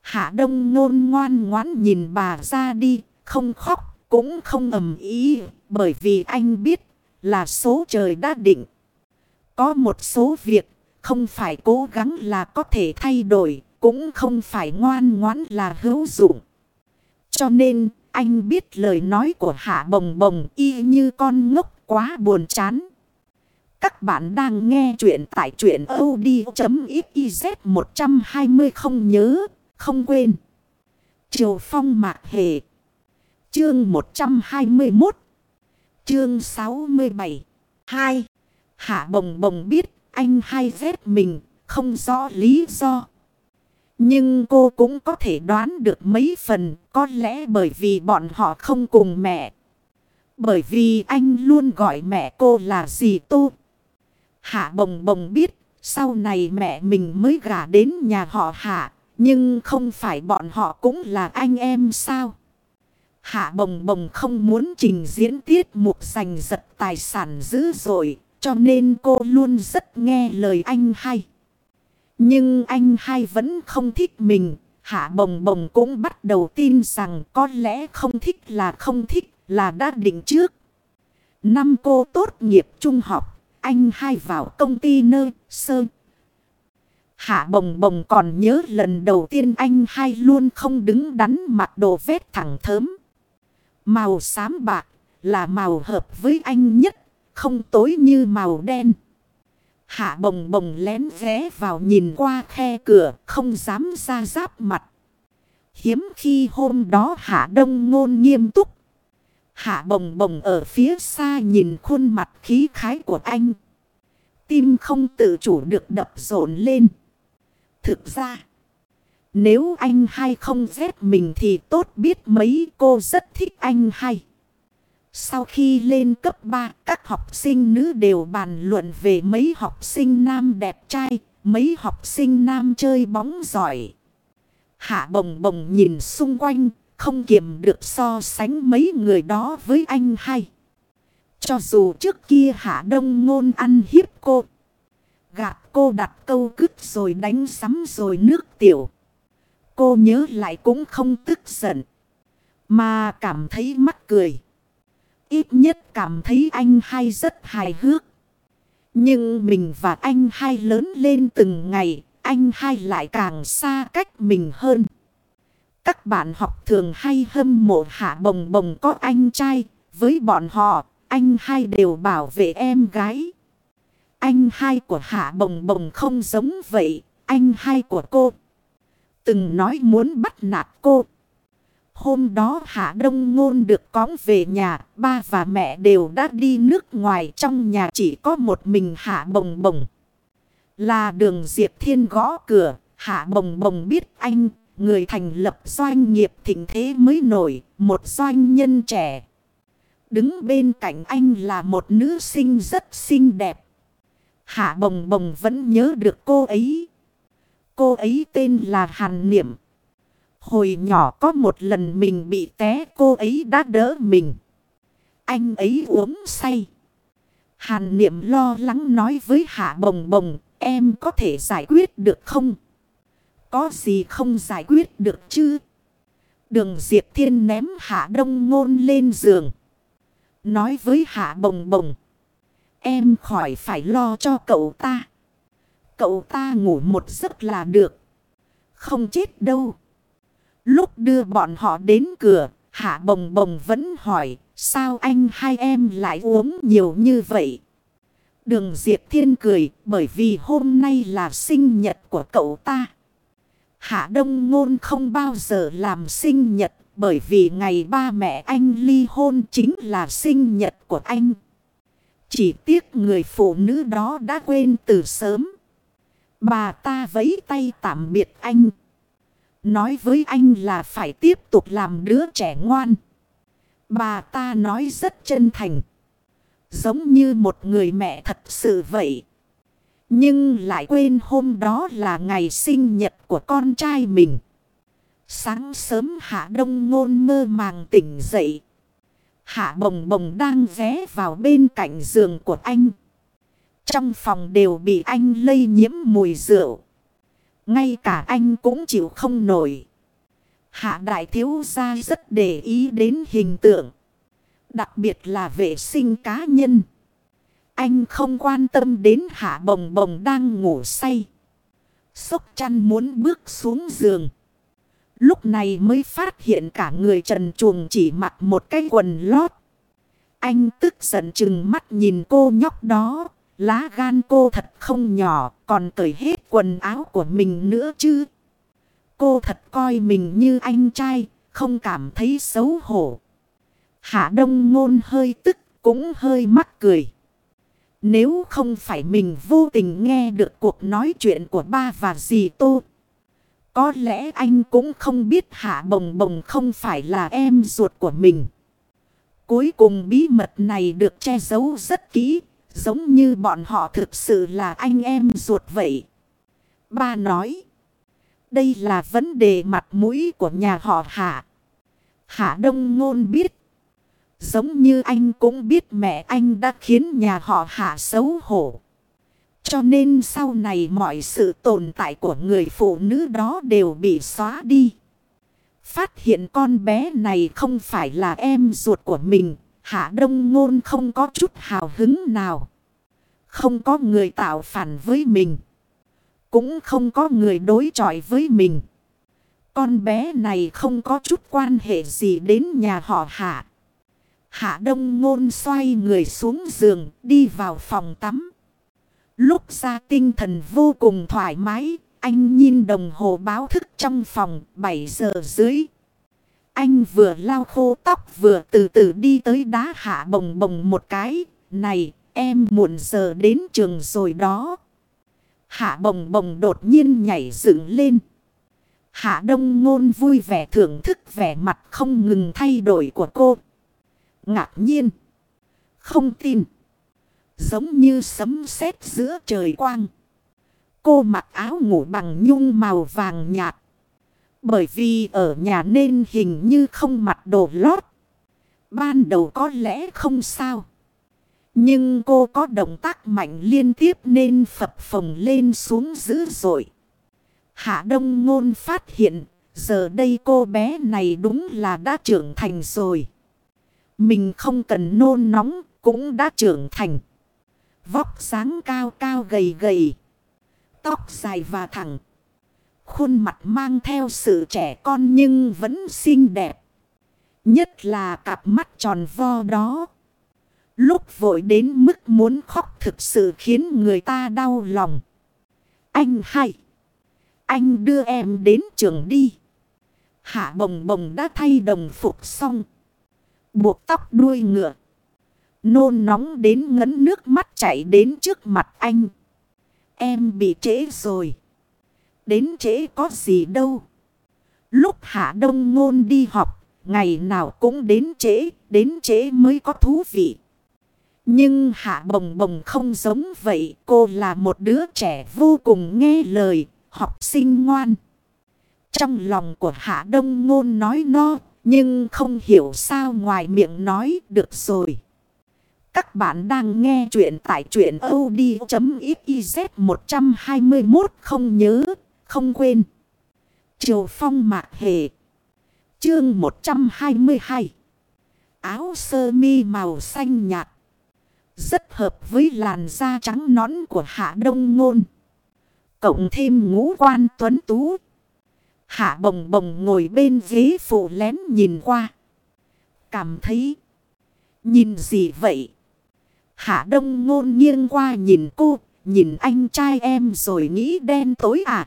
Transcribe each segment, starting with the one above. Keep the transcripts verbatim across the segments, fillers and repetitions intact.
Hạ Đông Ngôn ngoan ngoãn nhìn bà ra đi, không khóc, cũng không ầm ĩ, bởi vì anh biết là số trời đã định. Có một số việc không phải cố gắng là có thể thay đổi, cũng không phải ngoan ngoãn là hữu dụng. Cho nên anh biết lời nói của Hạ Bồng Bồng y như con ngốc quá buồn chán. Các bạn đang nghe chuyện tại truyện audio.xyz một trăm hai mươi không nhớ, không quên. Triều Phong Mạc Hề. Chương một trăm hai mươi mốt. Chương sáu mươi bảy. hai. Hạ Bồng Bồng biết anh hay ghét mình, không rõ lý do. Nhưng cô cũng có thể đoán được mấy phần, có lẽ bởi vì bọn họ không cùng mẹ. Bởi vì anh luôn gọi mẹ cô là dì Tô. Hạ Bồng Bồng biết sau này mẹ mình mới gả đến nhà họ Hạ, nhưng không phải bọn họ cũng là anh em sao? Hạ Bồng Bồng không muốn trình diễn tiết mục giành giật tài sản dữ dội, cho nên cô luôn rất nghe lời anh hay. Nhưng anh hai vẫn không thích mình. Hạ Bồng Bồng cũng bắt đầu tin rằng có lẽ không thích là không thích, là đã định trước. Năm cô tốt nghiệp trung học, anh hai vào công ty nơi sơ. Hạ Bồng Bồng còn nhớ lần đầu tiên anh hai luôn không đứng đắn mặc đồ vét thẳng thớm. Màu xám bạc là màu hợp với anh nhất, không tối như màu đen. Hạ Bồng Bồng lén ghé vào nhìn qua khe cửa, không dám ra giáp mặt. Hiếm khi hôm đó Hạ Đông Ngôn nghiêm túc. Hạ Bồng Bồng ở phía xa nhìn khuôn mặt khí khái của anh. Tim không tự chủ được đập rộn lên. Thực ra, nếu anh hai không ghét mình thì tốt biết mấy, cô rất thích anh hai. Sau khi lên cấp ba, các học sinh nữ đều bàn luận về mấy học sinh nam đẹp trai, mấy học sinh nam chơi bóng giỏi. Hạ Bồng Bồng nhìn xung quanh, không kiềm được so sánh mấy người đó với anh hai. Cho dù trước kia Hạ Đông Ngôn ăn hiếp cô, gạt cô đặt câu cứt rồi đánh sắm rồi nước tiểu, cô nhớ lại cũng không tức giận, mà cảm thấy mắc cười. Ít nhất cảm thấy anh hai rất hài hước. Nhưng mình và anh hai lớn lên từng ngày, anh hai lại càng xa cách mình hơn. Các bạn học thường hay hâm mộ Hạ Bồng Bồng có anh trai. Với bọn họ, anh hai đều bảo vệ em gái. Anh hai của Hạ Bồng Bồng không giống vậy. Anh hai của cô từng nói muốn bắt nạt cô. Hôm đó Hạ Đông Ngôn được cõng về nhà, ba và mẹ đều đã đi nước ngoài, trong nhà chỉ có một mình Hạ Bồng Bồng. Là Đường Diệp Thiên gõ cửa, Hạ Bồng Bồng biết anh, người thành lập doanh nghiệp thịnh thế mới nổi, một doanh nhân trẻ. Đứng bên cạnh anh là một nữ sinh rất xinh đẹp. Hạ Bồng Bồng vẫn nhớ được cô ấy. Cô ấy tên là Hàn Niệm. Hồi nhỏ có một lần mình bị té, cô ấy đã đỡ mình. Anh ấy uống say. Hàn Niệm lo lắng nói với Hạ Bồng Bồng, em có thể giải quyết được không? Có gì không giải quyết được chứ? Đường Diệp Thiên ném Hạ Đông Ngôn lên giường, nói với Hạ Bồng Bồng, em khỏi phải lo cho cậu ta. Cậu ta ngủ một giấc là được, không chết đâu. Lúc đưa bọn họ đến cửa, Hạ Bồng Bồng vẫn hỏi, sao anh hai em lại uống nhiều như vậy? Đường Diệp Thiên cười, bởi vì hôm nay là sinh nhật của cậu ta. Hạ Đông Ngôn không bao giờ làm sinh nhật, bởi vì ngày ba mẹ anh ly hôn chính là sinh nhật của anh. Chỉ tiếc người phụ nữ đó đã quên từ sớm. Bà ta vẫy tay tạm biệt anh, nói với anh là phải tiếp tục làm đứa trẻ ngoan. Bà ta nói rất chân thành, giống như một người mẹ thật sự vậy. Nhưng lại quên hôm đó là ngày sinh nhật của con trai mình. Sáng sớm Hạ Đông Ngôn mơ màng tỉnh dậy. Hạ Bồng Bồng đang ghé vào bên cạnh giường của anh. Trong phòng đều bị anh lây nhiễm mùi rượu. Ngay cả anh cũng chịu không nổi. Hạ đại thiếu gia rất để ý đến hình tượng. Đặc biệt là vệ sinh cá nhân. Anh không quan tâm đến Hạ Bồng Bồng đang ngủ say. Xốc chăn muốn bước xuống giường. Lúc này mới phát hiện cả người trần truồng chỉ mặc một cái quần lót. Anh tức giận chừng mắt nhìn cô nhóc đó. Lá gan cô thật không nhỏ, còn cởi hết quần áo của mình nữa chứ. Cô thật coi mình như anh trai, không cảm thấy xấu hổ. Hạ Đông Ngôn hơi tức, cũng hơi mắc cười. Nếu không phải mình vô tình nghe được cuộc nói chuyện của ba và dì Tô, có lẽ anh cũng không biết Hạ Bồng Bồng không phải là em ruột của mình. Cuối cùng bí mật này được che giấu rất kỹ, giống như bọn họ thực sự là anh em ruột vậy. Ba nói, đây là vấn đề mặt mũi của nhà họ Hạ. Hạ Đông Ngôn biết. Giống như anh cũng biết mẹ anh đã khiến nhà họ Hạ xấu hổ. Cho nên sau này mọi sự tồn tại của người phụ nữ đó đều bị xóa đi. Phát hiện con bé này không phải là em ruột của mình. Hạ Đông Ngôn không có chút hào hứng nào. Không có người tạo phản với mình. Cũng không có người đối chọi với mình. Con bé này không có chút quan hệ gì đến nhà họ Hạ. Hạ Đông Ngôn xoay người xuống giường, đi vào phòng tắm. Lúc ra tinh thần vô cùng thoải mái, anh nhìn đồng hồ báo thức trong phòng, bảy giờ rưỡi. Anh vừa lau khô tóc vừa từ từ đi tới đá Hạ Bồng Bồng một cái. Này, em muộn giờ đến trường rồi đó. Hạ Bồng Bồng đột nhiên nhảy dựng lên. Hạ Đông Ngôn vui vẻ thưởng thức vẻ mặt không ngừng thay đổi của cô. Ngạc nhiên. Không tin. Giống như sấm sét giữa trời quang. Cô mặc áo ngủ bằng nhung màu vàng nhạt. Bởi vì ở nhà nên hình như không mặc đồ lót. Ban đầu có lẽ không sao. Nhưng cô có động tác mạnh liên tiếp nên phập phồng lên xuống dữ dội. Hạ Đông Ngôn phát hiện. Giờ đây cô bé này đúng là đã trưởng thành rồi. Mình không cần nôn nóng, cũng đã trưởng thành. Vóc dáng cao cao gầy gầy. Tóc dài và thẳng. Khuôn mặt mang theo sự trẻ con nhưng vẫn xinh đẹp. Nhất là cặp mắt tròn vo đó. Lúc vội đến mức muốn khóc thực sự khiến người ta đau lòng. Anh hay. Anh đưa em đến trường đi. Hạ Bồng Bồng đã thay đồng phục xong. Buộc tóc đuôi ngựa. Nôn nóng đến ngấn nước mắt chảy đến trước mặt anh. Em bị trễ rồi. Đến trễ có gì đâu. Lúc Hạ Đông Ngôn đi học, ngày nào cũng đến trễ, đến trễ mới có thú vị. Nhưng Hạ Bồng Bồng không giống vậy, cô là một đứa trẻ vô cùng nghe lời, học sinh ngoan. Trong lòng của Hạ Đông Ngôn nói no, nhưng không hiểu sao ngoài miệng nói được rồi. Các bạn đang nghe chuyện tại truyện audio.xyz một trăm hai mươi mốt không nhớ, không quên. Triều Phong Mạc Hề. Chương một trăm hai mươi hai. Áo sơ mi màu xanh nhạt. Rất hợp với làn da trắng nõn của Hạ Đông Ngôn. Cộng thêm ngũ quan tuấn tú. Hạ Bồng Bồng ngồi bên ghế phụ lén nhìn qua. Cảm thấy. Nhìn gì vậy? Hạ Đông Ngôn nghiêng qua nhìn cô. Nhìn anh trai em rồi nghĩ đen tối à?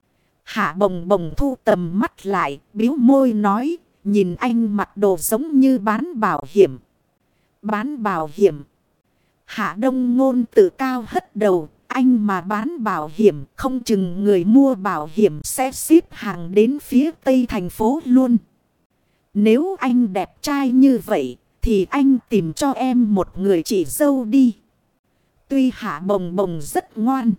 Hạ Bồng Bồng thu tầm mắt lại. Biếu môi nói. Nhìn anh mặc đồ giống như bán bảo hiểm. Bán bảo hiểm. Hạ Đông Ngôn tự cao hất đầu. Anh mà bán bảo hiểm không chừng người mua bảo hiểm sẽ ship hàng đến phía tây thành phố luôn. Nếu anh đẹp trai như vậy thì anh tìm cho em một người chị dâu đi. Tuy Hạ Bồng Bồng rất ngoan.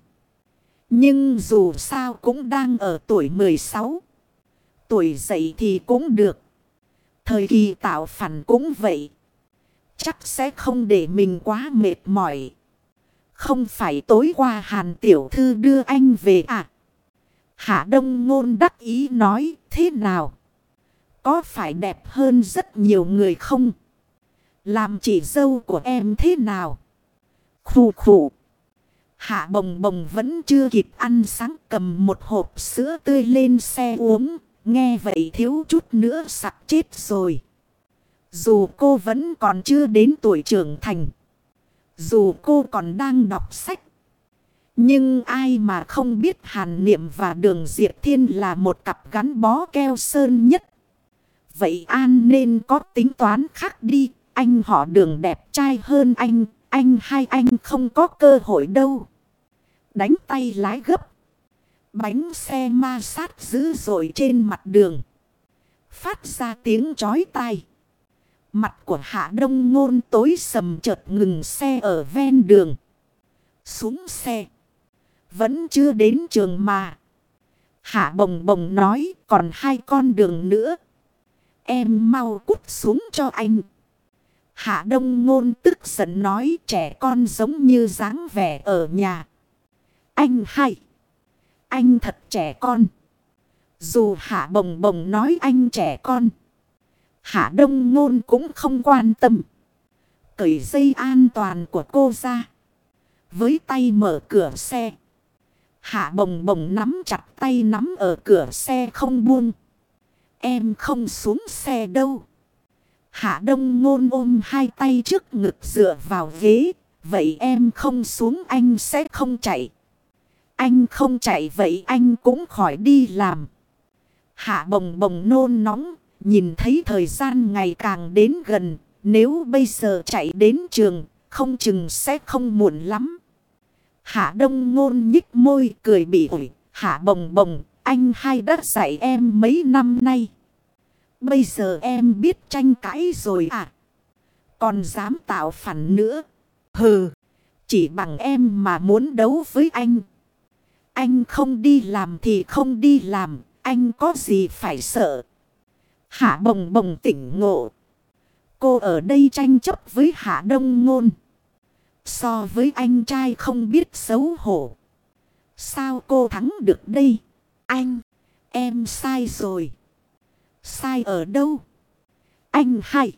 Nhưng dù sao cũng đang ở tuổi mười sáu. Tuổi dậy thì cũng được. Thời kỳ tạo phản cũng vậy. Chắc sẽ không để mình quá mệt mỏi. Không phải tối qua Hàn tiểu thư đưa anh về à? Hạ Đông Ngôn đắc ý nói thế nào? Có phải đẹp hơn rất nhiều người không? Làm chị dâu của em thế nào? Khủ khủ. Hạ Bồng Bồng vẫn chưa kịp ăn sáng, cầm một hộp sữa tươi lên xe uống. Nghe vậy thiếu chút nữa sặc chết rồi. Dù cô vẫn còn chưa đến tuổi trưởng thành. Dù cô còn đang đọc sách. Nhưng ai mà không biết Hàn Niệm và Đường Diệp Thiên là một cặp gắn bó keo sơn nhất. Vậy An nên có tính toán khác đi. Anh họ Đường đẹp trai hơn anh. Anh hay anh không có cơ hội đâu. Đánh tay lái gấp. Bánh xe ma sát dữ dội trên mặt đường. Phát ra tiếng chói tai. Mặt của Hạ Đông Ngôn tối sầm, chợt ngừng xe ở ven đường. Xuống xe. Vẫn chưa đến trường mà. Hạ Bồng Bồng nói còn hai con đường nữa. Em mau cút xuống cho anh. Hạ Đông Ngôn tức giận nói trẻ con giống như dáng vẻ ở nhà. Anh hay. Anh thật trẻ con. Dù Hạ Bồng Bồng nói anh trẻ con. Hạ Đông Ngôn cũng không quan tâm. Cởi dây an toàn của cô ra. Với tay mở cửa xe. Hạ Bồng Bồng nắm chặt tay nắm ở cửa xe không buông. Em không xuống xe đâu. Hạ Đông Ngôn ôm hai tay trước ngực dựa vào ghế. Vậy em không xuống anh sẽ không chạy. Anh không chạy vậy anh cũng khỏi đi làm. Hạ Bồng Bồng nôn nóng. Nhìn thấy thời gian ngày càng đến gần. Nếu bây giờ chạy đến trường. Không chừng sẽ không muộn lắm. Hạ Đông Ngôn nhích môi cười bị ủi. Hạ Bồng Bồng, anh hay đã dạy em mấy năm nay. Bây giờ em biết tranh cãi rồi à? Còn dám tạo phản nữa. Hừ, chỉ bằng em mà muốn đấu với anh. Anh không đi làm thì không đi làm. Anh có gì phải sợ. Hạ Bồng Bồng tỉnh ngộ. Cô ở đây tranh chấp với Hạ Đông Ngôn. So với anh trai không biết xấu hổ. Sao cô thắng được đây? Anh, em sai rồi. Sai ở đâu? Anh hay.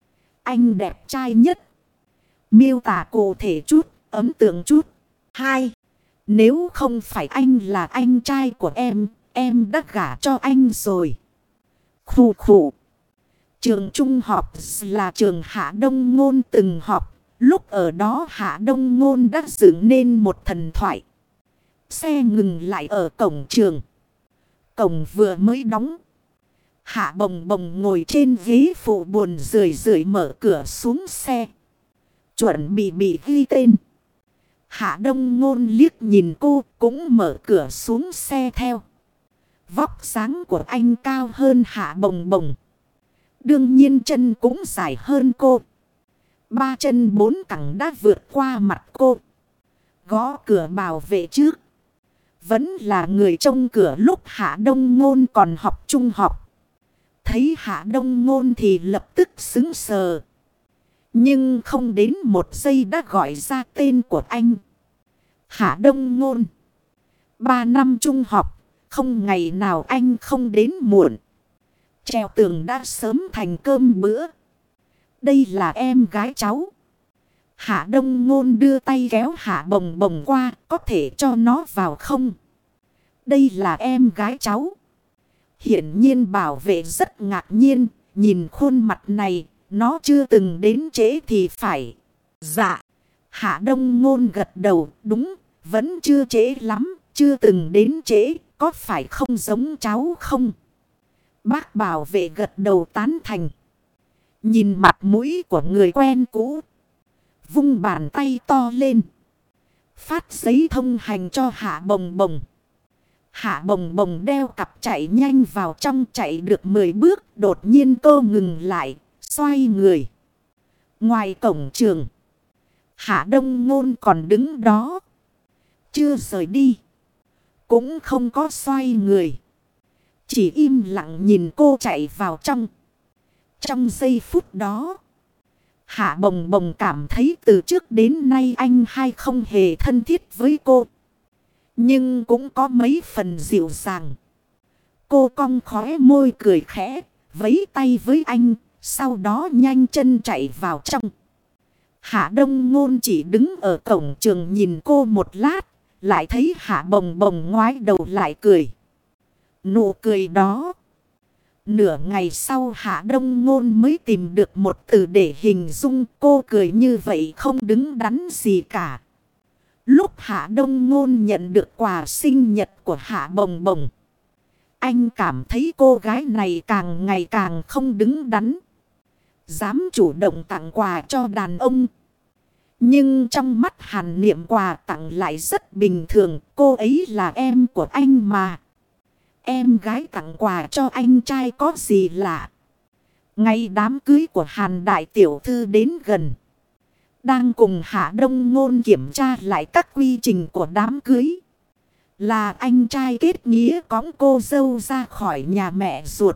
Anh đẹp trai nhất. Miêu tả cụ thể chút, ấn tượng chút. Hai, nếu không phải anh là anh trai của em, em đã gả cho anh rồi. Khủ khủ. Trường trung học là trường Hạ Đông Ngôn từng học. Lúc ở đó Hạ Đông Ngôn đã dựng nên một thần thoại. Xe ngừng lại ở cổng trường. Cổng vừa mới đóng. Hạ Bồng Bồng ngồi trên ghế phụ buồn rười rượi mở cửa xuống xe. Chuẩn bị bị ghi tên. Hạ Đông Ngôn liếc nhìn cô cũng mở cửa xuống xe theo. Vóc dáng của anh cao hơn Hạ Bồng Bồng. Đương nhiên chân cũng dài hơn cô. Ba chân bốn cẳng đã vượt qua mặt cô. Gõ cửa bảo vệ trước. Vẫn là người trông cửa lúc Hạ Đông Ngôn còn học trung học. Thấy Hạ Đông Ngôn thì lập tức sững sờ. Nhưng không đến một giây đã gọi ra tên của anh. Hạ Đông Ngôn. Ba năm trung học. Không ngày nào anh không đến muộn. Treo tường đã sớm thành cơm bữa. Đây là em gái cháu. Hạ Đông Ngôn đưa tay kéo Hạ Bồng Bồng qua. Có thể cho nó vào không? Đây là em gái cháu. Hiển nhiên bảo vệ rất ngạc nhiên. Nhìn khuôn mặt này. Nó chưa từng đến trễ thì phải. Dạ. Hạ Đông Ngôn gật đầu. Đúng. Vẫn chưa trễ lắm. Chưa từng đến trễ. Có phải không giống cháu không? Bác bảo vệ gật đầu tán thành. Nhìn mặt mũi của người quen cũ. Vung bàn tay to lên. Phát giấy thông hành cho Hạ Bồng Bồng. Hạ Bồng Bồng đeo cặp chạy nhanh vào trong, chạy được mười bước. Đột nhiên cô ngừng lại. Xoay người. Ngoài cổng trường. Hạ Đông Ngôn còn đứng đó. Chưa rời đi. Cũng không có xoay người. Chỉ im lặng nhìn cô chạy vào trong. Trong giây phút đó. Hạ Bồng Bồng cảm thấy từ trước đến nay anh hai không hề thân thiết với cô. Nhưng cũng có mấy phần dịu dàng. Cô cong khóe môi cười khẽ. vẫy tay với anh, sau đó nhanh chân chạy vào trong. Hạ Đông Ngôn chỉ đứng ở cổng trường nhìn cô một lát, lại thấy Hạ Bồng Bồng ngoái đầu lại cười. Nụ cười đó. Nửa ngày sau Hạ Đông Ngôn mới tìm được một từ để hình dung cô cười như vậy không đứng đắn gì cả. Lúc Hạ Đông Ngôn nhận được quà sinh nhật của Hạ Bồng Bồng, anh cảm thấy cô gái này càng ngày càng không đứng đắn. Dám chủ động tặng quà cho đàn ông. Nhưng trong mắt Hàn Niệm quà tặng lại rất bình thường. Cô ấy là em của anh mà. Em gái tặng quà cho anh trai có gì lạ. Ngay đám cưới của Hàn Đại Tiểu Thư đến gần. Đang cùng Hạ Đông Ngôn kiểm tra lại các quy trình của đám cưới. Là anh trai kết nghĩa cõng cô dâu ra khỏi nhà mẹ ruột.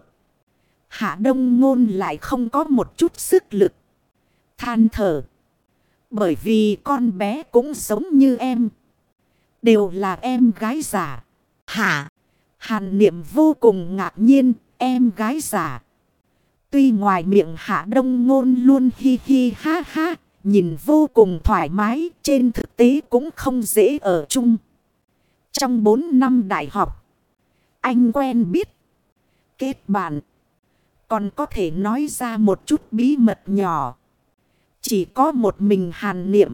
Hạ Đông Ngôn lại không có một chút sức lực. Than thở. Bởi vì con bé cũng giống như em. Đều là em gái giả. Hả? Hàn Niệm vô cùng ngạc nhiên. Em gái giả. Tuy ngoài miệng Hạ Đông Ngôn luôn hi hi ha ha. Nhìn vô cùng thoải mái. Trên thực tế cũng không dễ ở chung. Trong bốn năm đại học, anh quen biết, kết bạn, còn có thể nói ra một chút bí mật nhỏ. Chỉ có một mình Hàn Niệm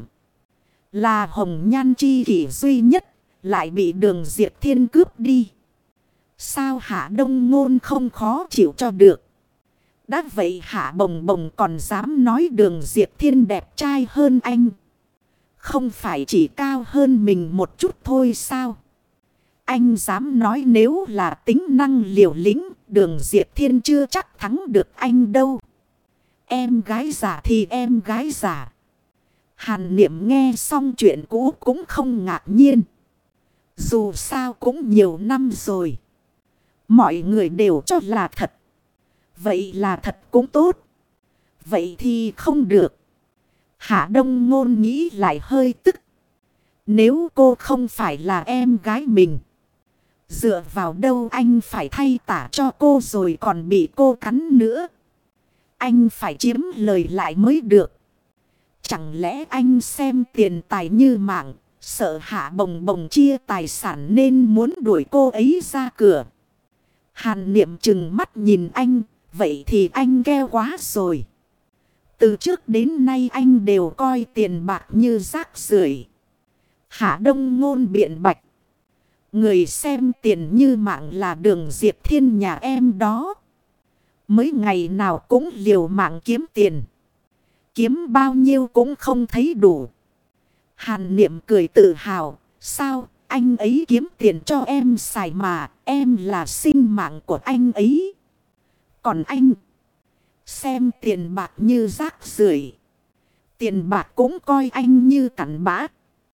là hồng nhan chi kỷ duy nhất, lại bị Đường Diệp Thiên cướp đi. Sao Hạ Đông Ngôn không khó chịu cho được. Đã vậy Hạ Bồng Bồng còn dám nói Đường Diệp Thiên đẹp trai hơn anh. Không phải chỉ cao hơn mình một chút thôi sao? Anh dám nói nếu là tính năng liều lĩnh, Đường Diệp Thiên chưa chắc thắng được anh đâu. Em gái giả thì em gái giả. Hàn Niệm nghe xong chuyện cũ cũng không ngạc nhiên. Dù sao cũng nhiều năm rồi. Mọi người đều cho là thật. Vậy là thật cũng tốt. Vậy thì không được. Hạ Đông Ngôn nghĩ lại hơi tức. Nếu cô không phải là em gái mình, dựa vào đâu anh phải thay tả cho cô rồi còn bị cô cắn nữa. Anh phải chiếm lời lại mới được. Chẳng lẽ anh xem tiền tài như mạng, sợ Hạ Bồng Bồng chia tài sản nên muốn đuổi cô ấy ra cửa. Hàn Niệm trừng mắt nhìn anh, vậy thì anh gheo quá rồi. Từ trước đến nay anh đều coi tiền bạc như rác rưởi. Hạ Đông Ngôn biện bạch. Người xem tiền như mạng là Đường Diệp Thiên nhà em đó. Mấy ngày nào cũng liều mạng kiếm tiền. Kiếm bao nhiêu cũng không thấy đủ. Hàn Niệm cười tự hào. Sao anh ấy kiếm tiền cho em xài mà. Em là sinh mạng của anh ấy. Còn anh, xem tiền bạc như rác rưởi. Tiền bạc cũng coi anh như cặn bã.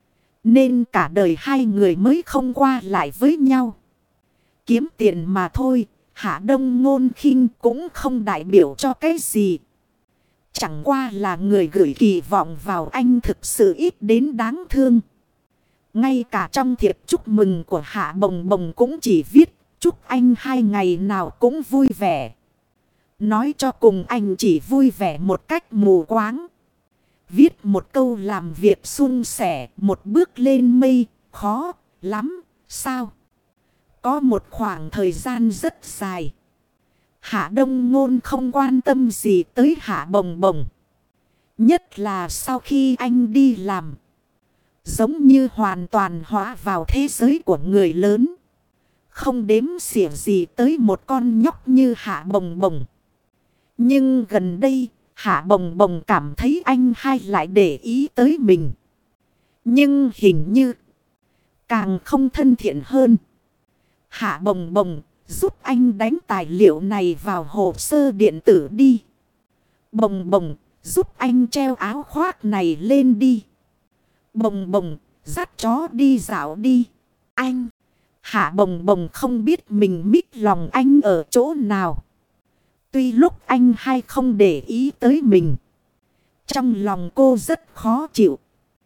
Nên cả đời hai người mới không qua lại với nhau. Kiếm tiền mà thôi. Hạ Đông Ngôn khinh cũng không đại biểu cho cái gì. Chẳng qua là người gửi kỳ vọng vào anh thực sự ít đến đáng thương. Ngay cả trong thiệp chúc mừng của Hạ Bồng Bồng cũng chỉ viết chúc anh hai ngày nào cũng vui vẻ. Nói cho cùng anh chỉ vui vẻ một cách mù quáng. Viết một câu làm việc suôn sẻ, một bước lên mây, khó lắm, sao? Có một khoảng thời gian rất dài. Hạ Đông Ngôn không quan tâm gì tới Hạ Bồng Bồng. Nhất là sau khi anh đi làm. Giống như hoàn toàn hóa vào thế giới của người lớn. Không đếm xỉa gì tới một con nhóc như Hạ Bồng Bồng. Nhưng gần đây, Hạ Bồng Bồng cảm thấy anh hai lại để ý tới mình. Nhưng hình như càng không thân thiện hơn. Hạ Bồng Bồng, giúp anh đánh tài liệu này vào hồ sơ điện tử đi. Bồng Bồng, giúp anh treo áo khoác này lên đi. Bồng Bồng, dắt chó đi dạo đi. Anh, Hạ Bồng Bồng không biết mình mít lòng anh ở chỗ nào. Tuy lúc anh hai không để ý tới mình, trong lòng cô rất khó chịu.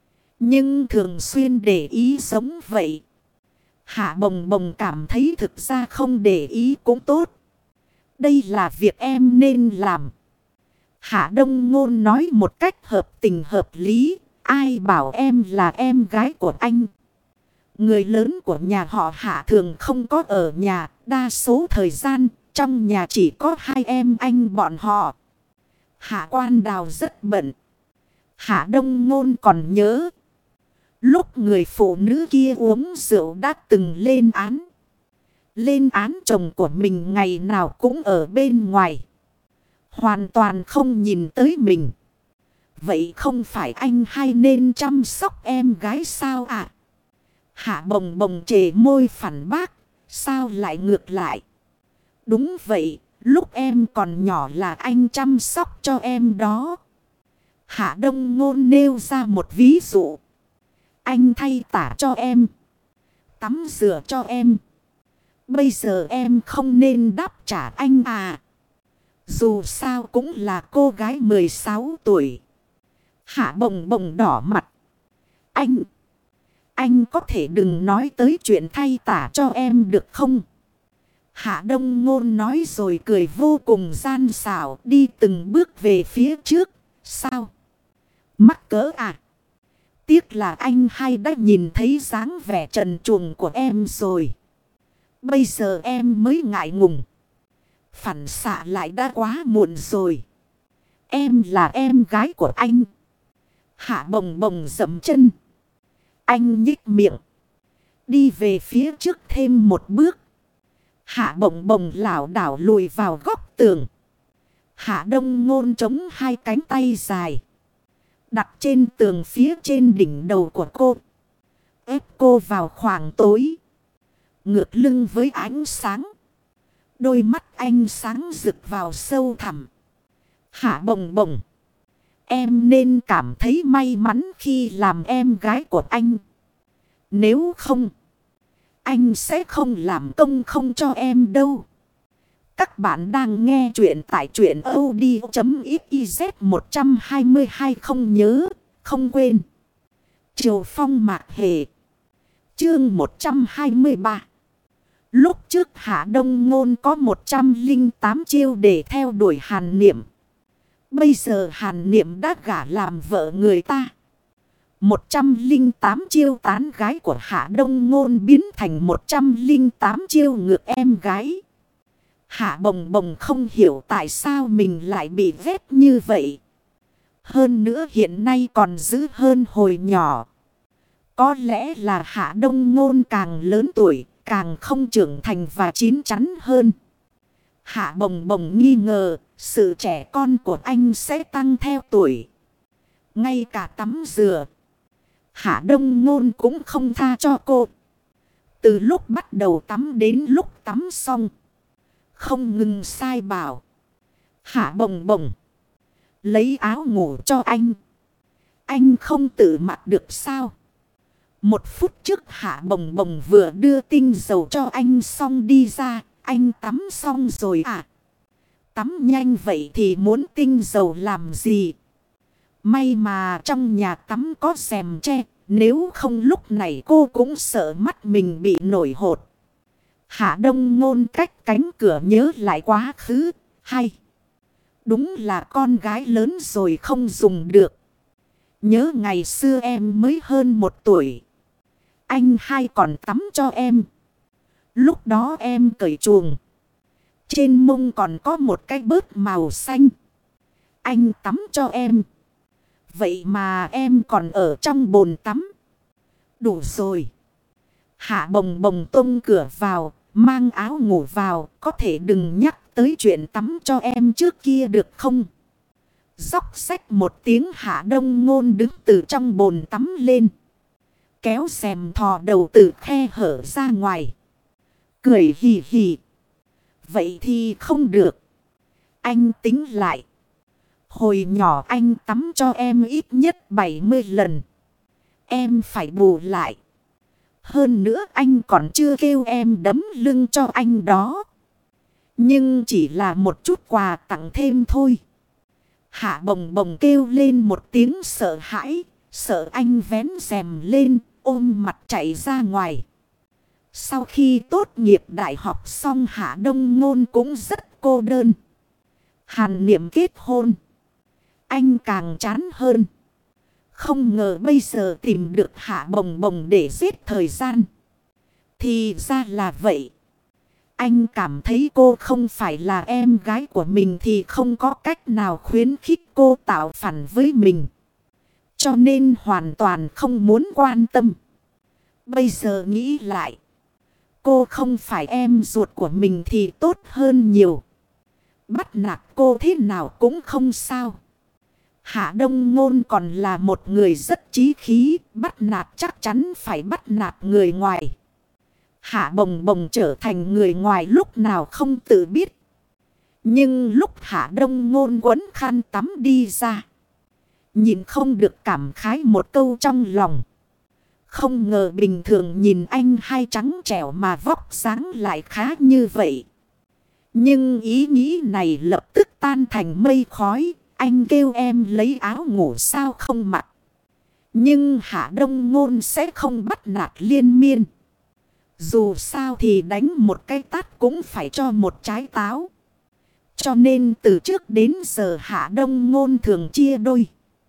Nhưng thường xuyên để ý giống vậy. Hạ Bồng Bồng cảm thấy thực ra không để ý cũng tốt. Đây là việc em nên làm. Hạ Đông Ngôn nói một cách hợp tình hợp lý. Ai bảo em là em gái của anh. Người lớn của nhà họ Hạ thường không có ở nhà. Đa số thời gian trong nhà chỉ có hai em anh bọn họ. Hạ Quan Đào rất bận. Hạ Đông Ngôn còn nhớ. Lúc người phụ nữ kia uống rượu đã từng lên án. Lên án chồng của mình ngày nào cũng ở bên ngoài. Hoàn toàn không nhìn tới mình. Vậy không phải anh hay nên chăm sóc em gái sao ạ? À? Hạ Bồng Bồng trề môi phản bác. Sao lại ngược lại? Đúng vậy, lúc em còn nhỏ là anh chăm sóc cho em đó. Hạ Đông Ngôn nêu ra một ví dụ. Anh thay tả cho em. Tắm rửa cho em. Bây giờ em không nên đáp trả anh à. Dù sao cũng là cô gái mười sáu tuổi. Hạ Bồng Bồng đỏ mặt. Anh. Anh có thể đừng nói tới chuyện thay tả cho em được không? Hạ Đông Ngôn nói rồi cười vô cùng gian xảo đi từng bước về phía trước. Sao? Mắc cỡ à? Tiếc là anh hay đã nhìn thấy dáng vẻ trần truồng của em rồi. Bây giờ em mới ngại ngùng. Phản xạ lại đã quá muộn rồi. Em là em gái của anh. Hạ Bồng Bồng dậm chân. Anh nhích miệng. Đi về phía trước thêm một bước. Hạ Bồng Bồng lảo đảo lùi vào góc tường. Hạ Đông Ngôn chống hai cánh tay dài. Đặt trên tường phía trên đỉnh đầu của cô. Ép cô vào khoảng tối. Ngược lưng với ánh sáng. Đôi mắt anh sáng rực vào sâu thẳm. Hạ Bồng Bồng. Em nên cảm thấy may mắn khi làm em gái của anh. Nếu không, anh sẽ không làm công không cho em đâu. Các bạn đang nghe chuyện tại truyện audio.xyz một hai hai không nhớ, không quên. Triều Phong Mạc Hề. Chương một trăm hai mươi ba. Lúc trước Hạ Đông Ngôn có một trăm lẻ tám chiêu để theo đuổi Hàn Niệm. Bây giờ Hàn Niệm đã gả làm vợ người ta. một trăm lẻ tám chiêu tán gái của Hạ Đông Ngôn biến thành một trăm lẻ tám chiêu ngược em gái. Hạ Bồng Bồng không hiểu tại sao mình lại bị ghét như vậy. Hơn nữa hiện nay còn dữ hơn hồi nhỏ. Có lẽ là Hạ Đông Ngôn càng lớn tuổi, càng không trưởng thành và chín chắn hơn. Hạ Bồng Bồng nghi ngờ sự trẻ con của anh sẽ tăng theo tuổi. Ngay cả tắm rửa, Hạ Đông Ngôn cũng không tha cho cô. Từ lúc bắt đầu tắm đến lúc tắm xong, không ngừng sai bảo. Hạ Bồng Bồng, lấy áo ngủ cho anh. Anh không tự mặc được sao? Một phút trước Hạ Bồng Bồng vừa đưa tinh dầu cho anh xong đi ra. Anh tắm xong rồi à? Tắm nhanh vậy thì muốn tinh dầu làm gì? May mà trong nhà tắm có rèm che. Nếu không lúc này cô cũng sợ mắt mình bị nổi hột. Hạ Đông Ngôn cách cánh cửa nhớ lại quá khứ. Hay. Đúng là con gái lớn rồi không dùng được. Nhớ ngày xưa em mới hơn một tuổi. Anh hai còn tắm cho em. Lúc đó em cởi chuồng. Trên mông còn có một cái bớt màu xanh. Anh tắm cho em. Vậy mà em còn ở trong bồn tắm. Đủ rồi. Hạ Bồng Bồng tung cửa vào. Mang áo ngủ vào. Có thể đừng nhắc tới chuyện tắm cho em trước kia được không? Róc xách một tiếng Hạ Đông Ngôn đứng từ trong bồn tắm lên. Kéo xèm thò đầu từ khe hở ra ngoài. Cười hì hì. Vậy thì không được. Anh tính lại. Hồi nhỏ anh tắm cho em ít nhất bảy mươi lần. Em phải bù lại. Hơn nữa anh còn chưa kêu em đấm lưng cho anh đó. Nhưng chỉ là một chút quà tặng thêm thôi. Hạ Bồng Bồng kêu lên một tiếng sợ hãi. Sợ anh vén rèm lên ôm mặt chạy ra ngoài. Sau khi tốt nghiệp đại học xong Hạ Đông Ngôn cũng rất cô đơn. Hàn Niệm kết hôn. Anh càng chán hơn. Không ngờ bây giờ tìm được Hạ Bồng Bồng để giết thời gian. Thì ra là vậy. Anh cảm thấy cô không phải là em gái của mình thì không có cách nào khuyến khích cô tạo phản với mình. Cho nên hoàn toàn không muốn quan tâm. Bây giờ nghĩ lại. Cô không phải em ruột của mình thì tốt hơn nhiều. Bắt nạt cô thế nào cũng không sao. Hạ Đông Ngôn còn là một người rất chí khí. Bắt nạt chắc chắn phải bắt nạt người ngoài. Hạ Bồng Bồng trở thành người ngoài lúc nào không tự biết. Nhưng lúc Hạ Đông Ngôn quấn khăn tắm đi ra. Nhìn không được cảm khái một câu trong lòng. Không ngờ bình thường nhìn anh hay trắng trẻo mà vóc dáng lại khá như vậy. Nhưng ý nghĩ này lập tức tan thành mây khói. Anh kêu em lấy áo ngủ sao không mặc. Nhưng Hạ Đông Ngôn sẽ không bắt nạt liên miên. Dù sao thì đánh một cái tát cũng phải cho một trái táo. Cho nên từ trước đến giờ Hạ Đông Ngôn thường chia đôi.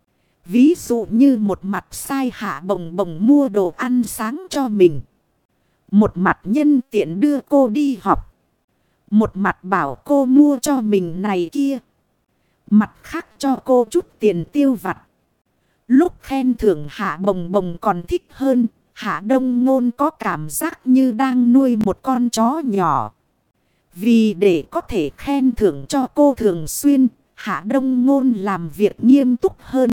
Ví dụ như một mặt sai Hạ Bồng Bồng mua đồ ăn sáng cho mình. Một mặt nhân tiện đưa cô đi học. Một mặt bảo cô mua cho mình này kia. Mặt khác cho cô chút tiền tiêu vặt. Lúc khen thưởng Hạ Bồng Bồng còn thích hơn. Hạ Đông Ngôn có cảm giác như đang nuôi một con chó nhỏ. Vì để có thể khen thưởng cho cô thường xuyên, Hạ Đông Ngôn làm việc nghiêm túc hơn.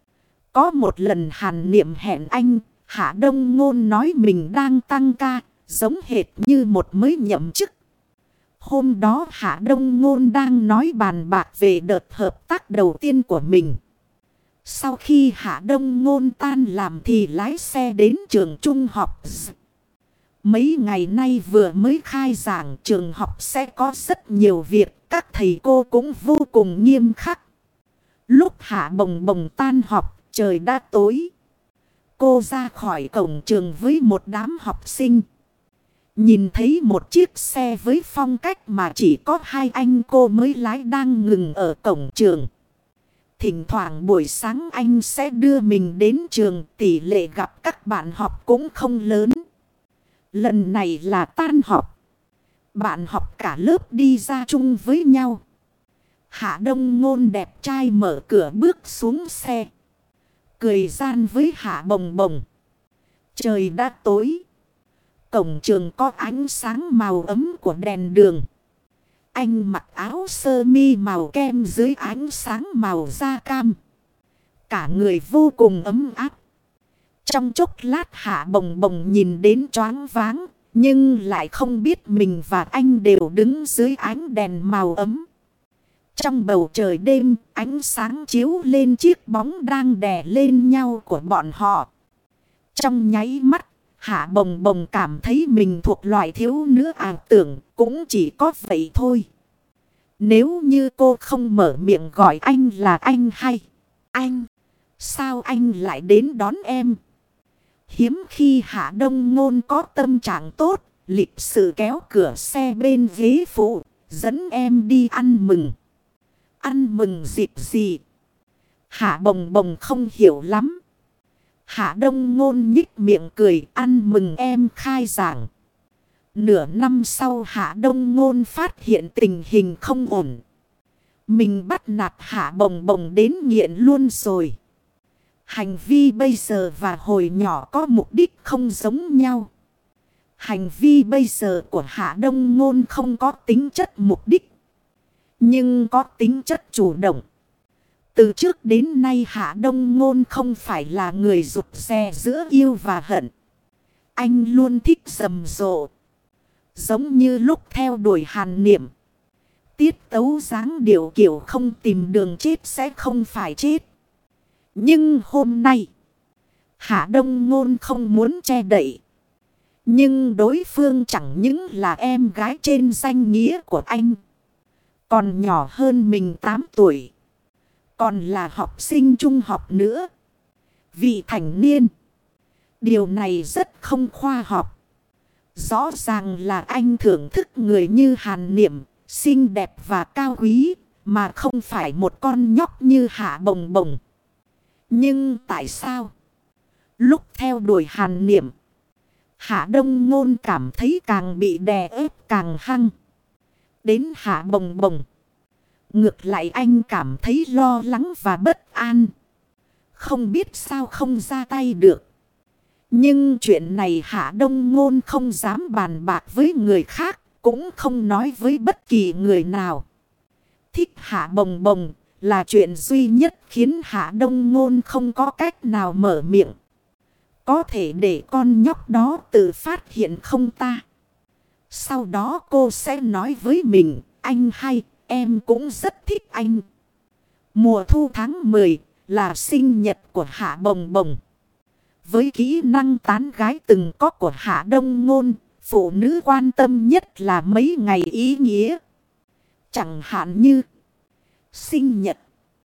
Có một lần Hàn Niệm hẹn anh, Hạ Đông Ngôn nói mình đang tăng ca, giống hệt như một mới nhậm chức. Hôm đó Hạ Đông Ngôn đang nói bàn bạc về đợt hợp tác đầu tiên của mình. Sau khi Hạ Đông Ngôn tan làm thì lái xe đến trường trung học. Mấy ngày nay vừa mới khai giảng, trường học sẽ có rất nhiều việc, các thầy cô cũng vô cùng nghiêm khắc. Lúc Hạ Bồng Bồng tan học, trời đã tối. Cô ra khỏi cổng trường với một đám học sinh. Nhìn thấy một chiếc xe với phong cách mà chỉ có hai anh cô mới lái đang ngừng ở cổng trường. Thỉnh thoảng buổi sáng anh sẽ đưa mình đến trường, tỷ lệ gặp các bạn học cũng không lớn. Lần này là tan học. Bạn học cả lớp đi ra chung với nhau. Hạ Đông Ngôn đẹp trai mở cửa bước xuống xe. Cười gian với Hạ Bồng Bồng. Trời đã tối. Cổng trường có ánh sáng màu ấm của đèn đường. Anh mặc áo sơ mi màu kem dưới ánh sáng màu da cam. Cả người vô cùng ấm áp. Trong chốc lát Hạ Bồng Bồng nhìn đến choáng váng. Nhưng lại không biết mình và anh đều đứng dưới ánh đèn màu ấm. Trong bầu trời đêm, ánh sáng chiếu lên chiếc bóng đang đè lên nhau của bọn họ. Trong nháy mắt, Hạ Bồng Bồng cảm thấy mình thuộc loại thiếu nữ ảo tưởng, cũng chỉ có vậy thôi. Nếu như cô không mở miệng gọi anh là anh hay anh, sao anh lại đến đón em? Hiếm khi Hạ Đông Ngôn có tâm trạng tốt, lịch sự kéo cửa xe bên ghế phụ, dẫn em đi ăn mừng. Ăn mừng dịp gì? Hạ Bồng Bồng không hiểu lắm. Hạ Đông Ngôn nhích miệng cười, ăn mừng em khai giảng. Nửa năm sau Hạ Đông Ngôn phát hiện tình hình không ổn. Mình bắt nạt Hạ Bồng Bồng đến nghiện luôn rồi. Hành vi bây giờ và hồi nhỏ có mục đích không giống nhau. Hành vi bây giờ của Hạ Đông Ngôn không có tính chất mục đích, nhưng có tính chất chủ động. Từ trước đến nay Hạ Đông Ngôn không phải là người rụt rè giữa yêu và hận. Anh luôn thích rầm rộ. Giống như lúc theo đuổi Hàn Niệm. Tiết tấu dáng điệu kiểu không tìm đường chết sẽ không phải chết. Nhưng hôm nay, Hạ Đông Ngôn không muốn che đậy. Nhưng đối phương chẳng những là em gái trên danh nghĩa của anh, còn nhỏ hơn mình tám tuổi. Còn là học sinh trung học nữa. Vị thành niên. Điều này rất không khoa học. Rõ ràng là anh thưởng thức người như Hàn Niệm. xinh đẹp và cao quý, mà không phải một con nhóc như Hạ Bồng Bồng. Nhưng tại sao? Lúc theo đuổi Hàn Niệm, Hạ Đông Ngôn cảm thấy càng bị đè ép càng hăng. Đến Hạ Bồng Bồng, ngược lại anh cảm thấy lo lắng và bất an. Không biết sao không ra tay được. Nhưng chuyện này Hạ Đông Ngôn không dám bàn bạc với người khác, cũng không nói với bất kỳ người nào. Thích Hạ Bồng Bồng là chuyện duy nhất khiến Hạ Đông Ngôn không có cách nào mở miệng. Có thể để con nhóc đó tự phát hiện không ta? Sau đó cô sẽ nói với mình, anh hay, em cũng rất thích anh. Mùa thu tháng mười là sinh nhật của Hạ Bồng Bồng. Với kỹ năng tán gái từng có của Hạ Đông Ngôn, phụ nữ quan tâm nhất là mấy ngày ý nghĩa. Chẳng hạn như sinh nhật,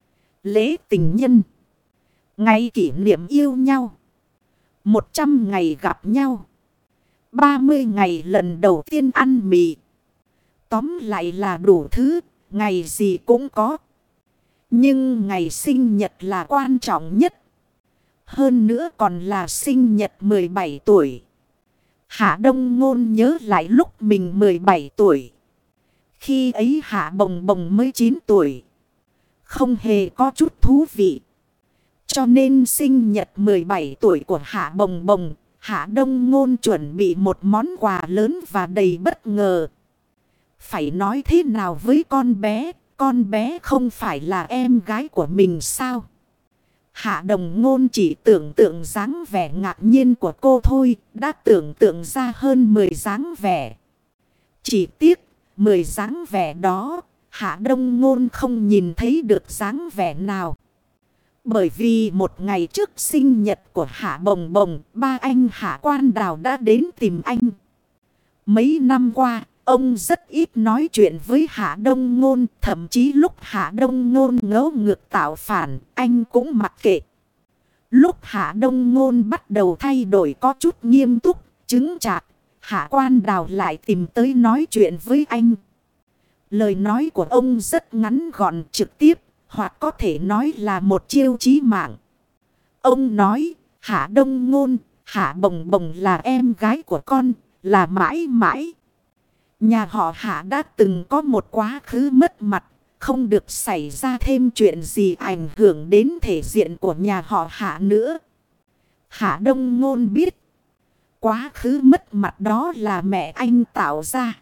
lễ tình nhân, ngày kỷ niệm yêu nhau, một trăm ngày gặp nhau, ba mươi ngày lần đầu tiên ăn mì. Tóm lại là đủ thứ, ngày gì cũng có. Nhưng ngày sinh nhật là quan trọng nhất. Hơn nữa còn là sinh nhật mười bảy tuổi. Hạ Đông Ngôn nhớ lại lúc mình mười bảy tuổi. Khi ấy Hạ Bồng Bồng mới chín tuổi. Không hề có chút thú vị. Cho nên sinh nhật mười bảy tuổi của Hạ Bồng Bồng, Hạ Đông Ngôn chuẩn bị một món quà lớn và đầy bất ngờ. Phải nói thế nào với con bé? Con bé không phải là em gái của mình sao? Hạ Đông Ngôn chỉ tưởng tượng dáng vẻ ngạc nhiên của cô thôi, đã tưởng tượng ra hơn mười dáng vẻ. Chỉ tiếc, mười dáng vẻ đó, Hạ Đông Ngôn không nhìn thấy được dáng vẻ nào. Bởi vì một ngày trước sinh nhật của Hạ Bồng Bồng, ba anh Hạ Quan Đào đã đến tìm anh. Mấy năm qua, ông rất ít nói chuyện với Hạ Đông Ngôn, thậm chí lúc Hạ Đông Ngôn ngấu ngược tạo phản, anh cũng mặc kệ. Lúc Hạ Đông Ngôn bắt đầu thay đổi có chút nghiêm túc, chứng chạc, Hạ Quan Đào lại tìm tới nói chuyện với anh. Lời nói của ông rất ngắn gọn trực tiếp, hoặc có thể nói là một chiêu chí mạng. Ông nói, Hạ Đông Ngôn, Hạ Bồng Bồng là em gái của con, là mãi mãi. Nhà họ Hạ đã từng có một quá khứ mất mặt, không được xảy ra thêm chuyện gì ảnh hưởng đến thể diện của nhà họ Hạ nữa. Hạ Đông Ngôn biết, quá khứ mất mặt đó là mẹ anh tạo ra.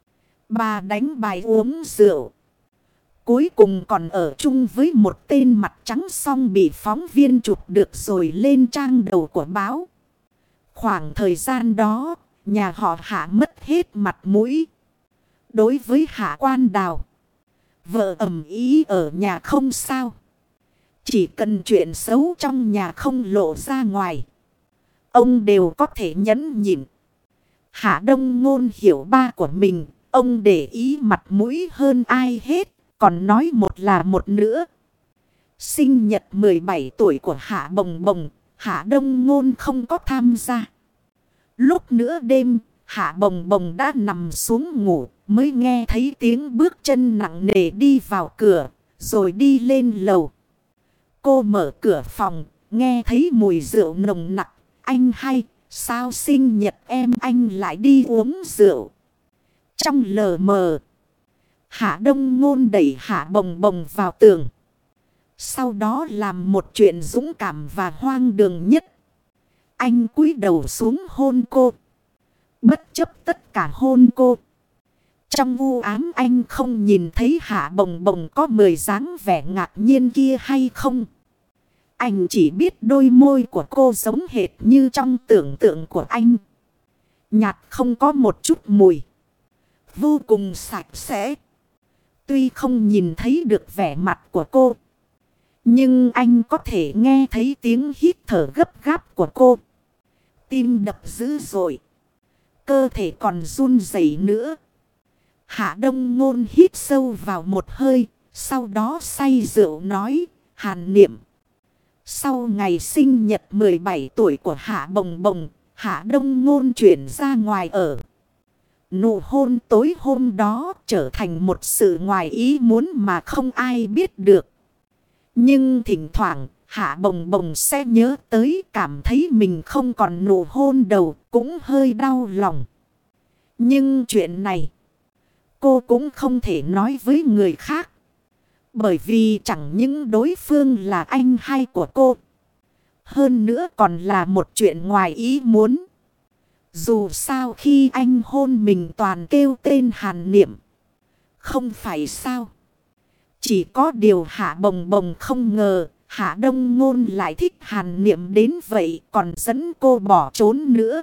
Bà đánh bài uống rượu. Cuối cùng còn ở chung với một tên mặt trắng xong bị phóng viên chụp được rồi lên trang đầu của báo. Khoảng thời gian đó, nhà họ Hạ mất hết mặt mũi. Đối với Hạ Quan Đào, vợ ầm ý ở nhà không sao. Chỉ cần chuyện xấu trong nhà không lộ ra ngoài, ông đều có thể nhẫn nhịn. Hạ Đông Ngôn hiểu ba của mình, ông để ý mặt mũi hơn ai hết. Còn nói một là một nữa. Sinh nhật mười bảy tuổi của Hạ Bồng Bồng, Hạ Đông Ngôn không có tham gia. Lúc nửa đêm, Hạ Bồng Bồng đã nằm xuống ngủ, mới nghe thấy tiếng bước chân nặng nề đi vào cửa, rồi đi lên lầu. Cô mở cửa phòng, nghe thấy mùi rượu nồng nặc. Anh hay, sao sinh nhật em anh lại đi uống rượu? Trong lờ mờ, Hạ Đông Ngôn đẩy Hạ Bồng Bồng vào tường. Sau đó làm một chuyện dũng cảm và hoang đường nhất. Anh cúi đầu xuống hôn cô. Bất chấp tất cả hôn cô. Trong u ám anh không nhìn thấy Hạ Bồng Bồng có mười dáng vẻ ngạc nhiên kia hay không. Anh chỉ biết đôi môi của cô giống hệt như trong tưởng tượng của anh. Nhạt không có một chút mùi. Vô cùng sạch sẽ. Tuy không nhìn thấy được vẻ mặt của cô, nhưng anh có thể nghe thấy tiếng hít thở gấp gáp của cô. Tim đập dữ dội, cơ thể còn run rẩy nữa. Hạ Đông Ngôn hít sâu vào một hơi, sau đó say rượu nói, Hàn Niệm. Sau ngày sinh nhật mười bảy tuổi của Hạ Bồng Bồng, Hạ Đông Ngôn chuyển ra ngoài ở. nụ hôn tối hôm đó trở thành một sự ngoài ý muốn mà không ai biết được. Nhưng thỉnh thoảng Hạ Bồng Bồng sẽ nhớ tới, cảm thấy mình không còn nụ hôn đầu, cũng hơi đau lòng. Nhưng chuyện này cô cũng không thể nói với người khác. Bởi vì chẳng những đối phương là anh hai của cô, hơn nữa còn là một chuyện ngoài ý muốn. Dù sao khi anh hôn mình toàn kêu tên Hàn Niệm, không phải sao? Chỉ có điều Hạ Bồng Bồng không ngờ Hạ Đông Ngôn lại thích Hàn Niệm đến vậy, còn dẫn cô bỏ trốn nữa.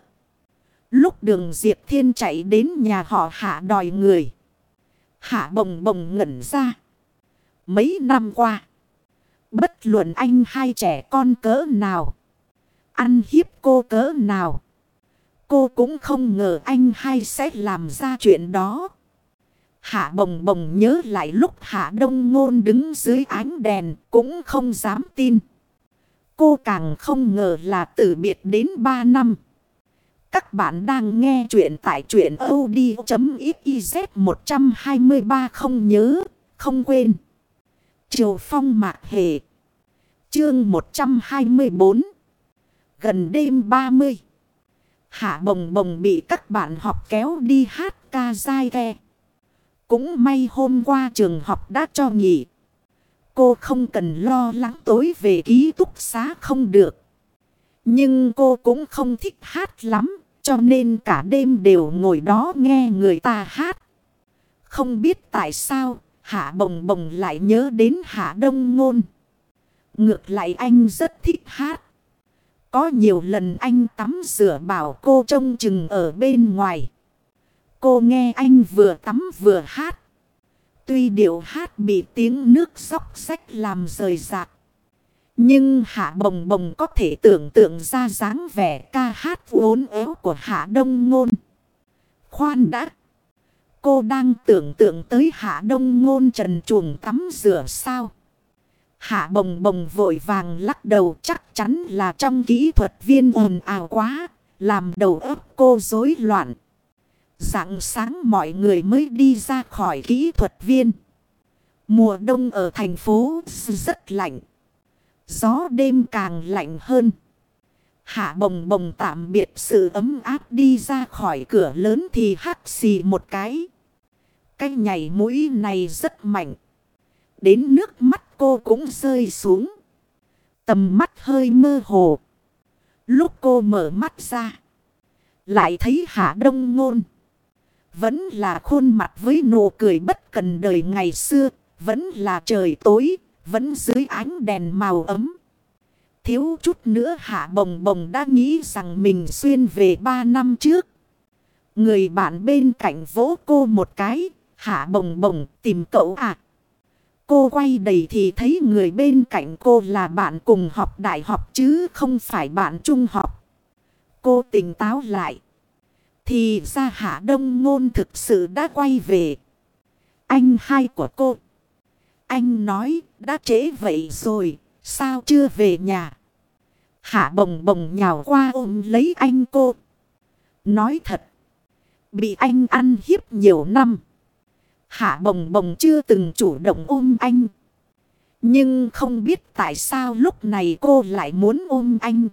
Lúc Đường Diệp Thiên chạy đến nhà họ Hạ đòi người, Hạ Bồng Bồng ngẩn ra. Mấy năm qua, bất luận anh hai trẻ con cỡ nào, ăn hiếp cô cỡ nào, cô cũng không ngờ anh hai sẽ làm ra chuyện đó. Hạ Bồng Bồng nhớ lại lúc Hạ Đông Ngôn đứng dưới ánh đèn, cũng không dám tin. Cô càng không ngờ là từ biệt đến ba năm. Các bạn đang nghe chuyện tại truyện audio.xyz một hai ba, không nhớ, không quên. Triều Phong Mạc Hề. Chương một trăm hai mươi bốn. Gần đêm ba mươi. Hạ Bồng Bồng bị các bạn học kéo đi hát ca dai ghe. Cũng may hôm qua trường học đã cho nghỉ. Cô không cần lo lắng tối về ký túc xá không được. Nhưng cô cũng không thích hát lắm, cho nên cả đêm đều ngồi đó nghe người ta hát. Không biết tại sao Hạ Bồng Bồng lại nhớ đến Hạ Đông Ngôn. Ngược lại anh rất thích hát. Có nhiều lần anh tắm rửa bảo cô trông chừng ở bên ngoài. Cô nghe anh vừa tắm vừa hát. Tuy điệu hát bị tiếng nước róc rách làm rời rạc, nhưng Hạ Bồng Bồng có thể tưởng tượng ra dáng vẻ ca hát uốn éo của Hạ Đông Ngôn. Khoan đã! Cô đang tưởng tượng tới Hạ Đông Ngôn trần truồng tắm rửa sao? Hạ Bồng Bồng vội vàng lắc đầu, chắc chắn là trong kỹ thuật viên ồn ào quá, làm đầu óc cô rối loạn. Rạng sáng mọi người mới đi ra khỏi kỹ thuật viên. Mùa đông ở thành phố rất lạnh. Gió đêm càng lạnh hơn. Hạ Bồng Bồng tạm biệt sự ấm áp đi ra khỏi cửa lớn thì hắt xì một cái. Cái nhảy mũi này rất mạnh. Đến nước mắt cô cũng rơi xuống. Tầm mắt hơi mơ hồ. Lúc cô mở mắt ra, lại thấy Hạ Đông Ngôn. Vẫn là khuôn mặt với nụ cười bất cần đời ngày xưa. Vẫn là trời tối. Vẫn dưới ánh đèn màu ấm. Thiếu chút nữa Hạ Bồng Bồng đã nghĩ rằng mình xuyên về ba năm trước. Người bạn bên cạnh vỗ cô một cái. Hạ Bồng Bồng, tìm cậu à? Cô quay đầy thì thấy người bên cạnh cô là bạn cùng học đại học chứ không phải bạn trung học. Cô tỉnh táo lại. Thì ra Hạ Đông Ngôn thực sự đã quay về. Anh hai của cô. Anh nói đã trễ vậy rồi, sao chưa về nhà? Hạ Bồng Bồng nhào qua ôm lấy anh cô. Nói thật, bị anh ăn hiếp nhiều năm. Hạ Bồng Bồng chưa từng chủ động ôm anh. Nhưng không biết tại sao lúc này cô lại muốn ôm anh.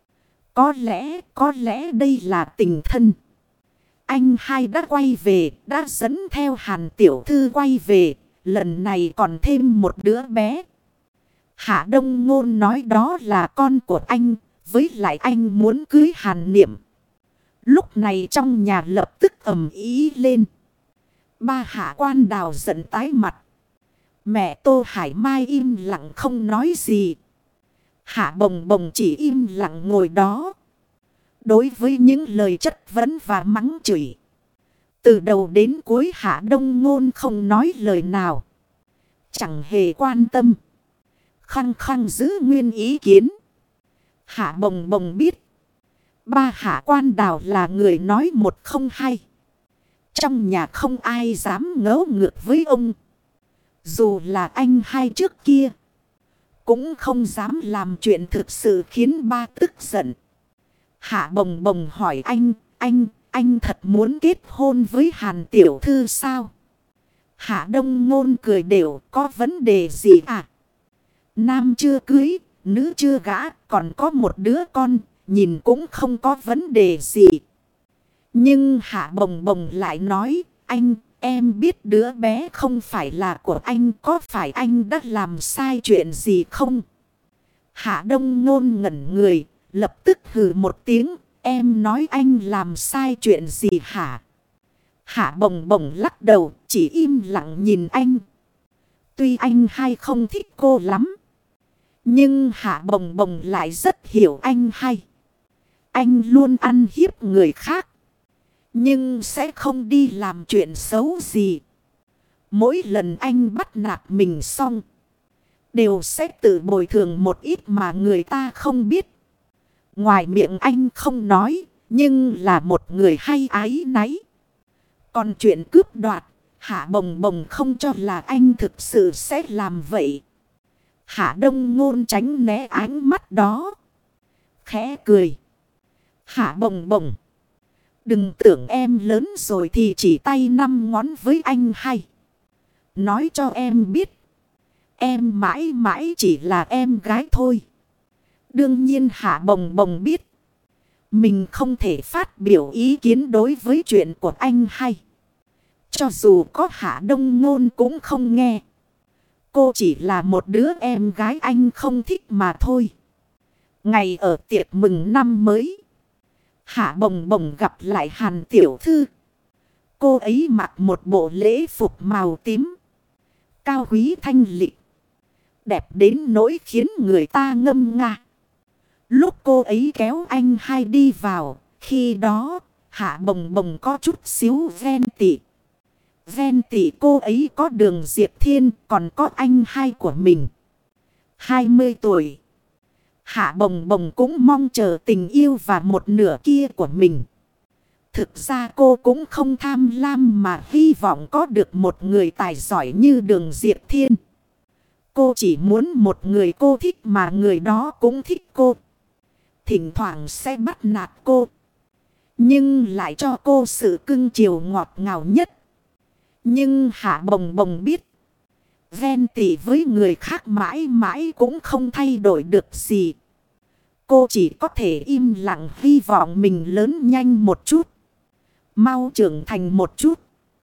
Có lẽ, có lẽ đây là tình thân. Anh hai đã quay về, đã dẫn theo Hàn tiểu thư quay về. Lần này còn thêm một đứa bé. Hạ Đông Ngôn nói đó là con của anh. Với lại anh muốn cưới Hàn Niệm. Lúc này trong nhà lập tức ầm ĩ lên. Ba Hạ Quan Đào giận tái mặt. Mẹ Tô Hải Mai im lặng không nói gì. Hạ Bồng Bồng chỉ im lặng ngồi đó. Đối với những lời chất vấn và mắng chửi, từ đầu đến cuối Hạ Đông Ngôn không nói lời nào. Chẳng hề quan tâm. Khăng khăng giữ nguyên ý kiến. Hạ Bồng Bồng biết. Ba Hạ Quan Đào là người nói một không hai. Trong nhà không ai dám ngấu ngược với ông. Dù là anh hai trước kia, cũng không dám làm chuyện thực sự khiến ba tức giận. Hạ Bồng Bồng hỏi anh, anh anh thật muốn kết hôn với Hàn tiểu thư sao? Hạ Đông Ngôn cười đều, có vấn đề gì à? Nam chưa cưới, nữ chưa gả, còn có một đứa con, nhìn cũng không có vấn đề gì. Nhưng Hạ Bồng Bồng lại nói, anh, em biết đứa bé không phải là của anh, có phải anh đã làm sai chuyện gì không? Hạ Đông Ngôn ngẩn người, lập tức hừ một tiếng, em nói anh làm sai chuyện gì hả? Hạ Bồng Bồng lắc đầu, chỉ im lặng nhìn anh. Tuy anh hay không thích cô lắm, nhưng Hạ Bồng Bồng lại rất hiểu anh hay. Anh luôn ăn hiếp người khác, nhưng sẽ không đi làm chuyện xấu gì. Mỗi lần anh bắt nạt mình xong, đều sẽ tự bồi thường một ít mà người ta không biết. Ngoài miệng anh không nói, nhưng là một người hay áy náy. Còn chuyện cướp đoạt, Hạ Bồng Bồng không cho là anh thực sự sẽ làm vậy. Hạ Đông Ngôn tránh né ánh mắt đó, khẽ cười. Hạ Bồng Bồng, đừng tưởng em lớn rồi thì chỉ tay năm ngón với anh hay. Nói cho em biết, em mãi mãi chỉ là em gái thôi. Đương nhiên Hạ Bồng Bồng biết mình không thể phát biểu ý kiến đối với chuyện của anh hay. Cho dù có Hạ Đông Ngôn cũng không nghe. Cô chỉ là một đứa em gái anh không thích mà thôi. Ngày ở tiệc mừng năm mới, Hạ Bồng Bồng gặp lại Hàn tiểu thư. Cô ấy mặc một bộ lễ phục màu tím, cao quý thanh lịch, đẹp đến nỗi khiến người ta ngâm nga. Lúc cô ấy kéo anh hai đi vào, khi đó Hạ Bồng Bồng có chút xíu ghen tị. Ghen tị cô ấy có Đường Diệp Thiên, còn có anh hai của mình. hai mươi tuổi. Hạ Bồng Bồng cũng mong chờ tình yêu và một nửa kia của mình. Thực ra cô cũng không tham lam mà hy vọng có được một người tài giỏi như Đường Diệp Thiên. Cô chỉ muốn một người cô thích mà người đó cũng thích cô. Thỉnh thoảng sẽ bắt nạt cô, nhưng lại cho cô sự cưng chiều ngọt ngào nhất. Nhưng Hạ Bồng Bồng biết, ghen tị với người khác mãi mãi cũng không thay đổi được gì. Cô chỉ có thể im lặng hy vọng mình lớn nhanh một chút, mau trưởng thành một chút,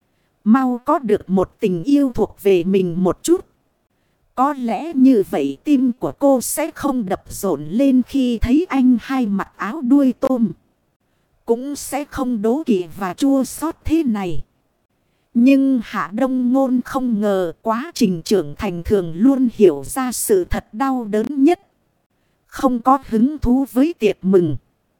mau có được một tình yêu thuộc về mình một chút. Có lẽ như vậy tim của cô sẽ không đập rộn lên khi thấy anh hai mặc áo đuôi tôm. Cũng sẽ không đố kỵ và chua xót thế này. Nhưng Hạ Đông Ngôn không ngờ quá trình trưởng thành thường luôn hiểu ra sự thật đau đớn nhất. Không có hứng thú với tiệc mừng.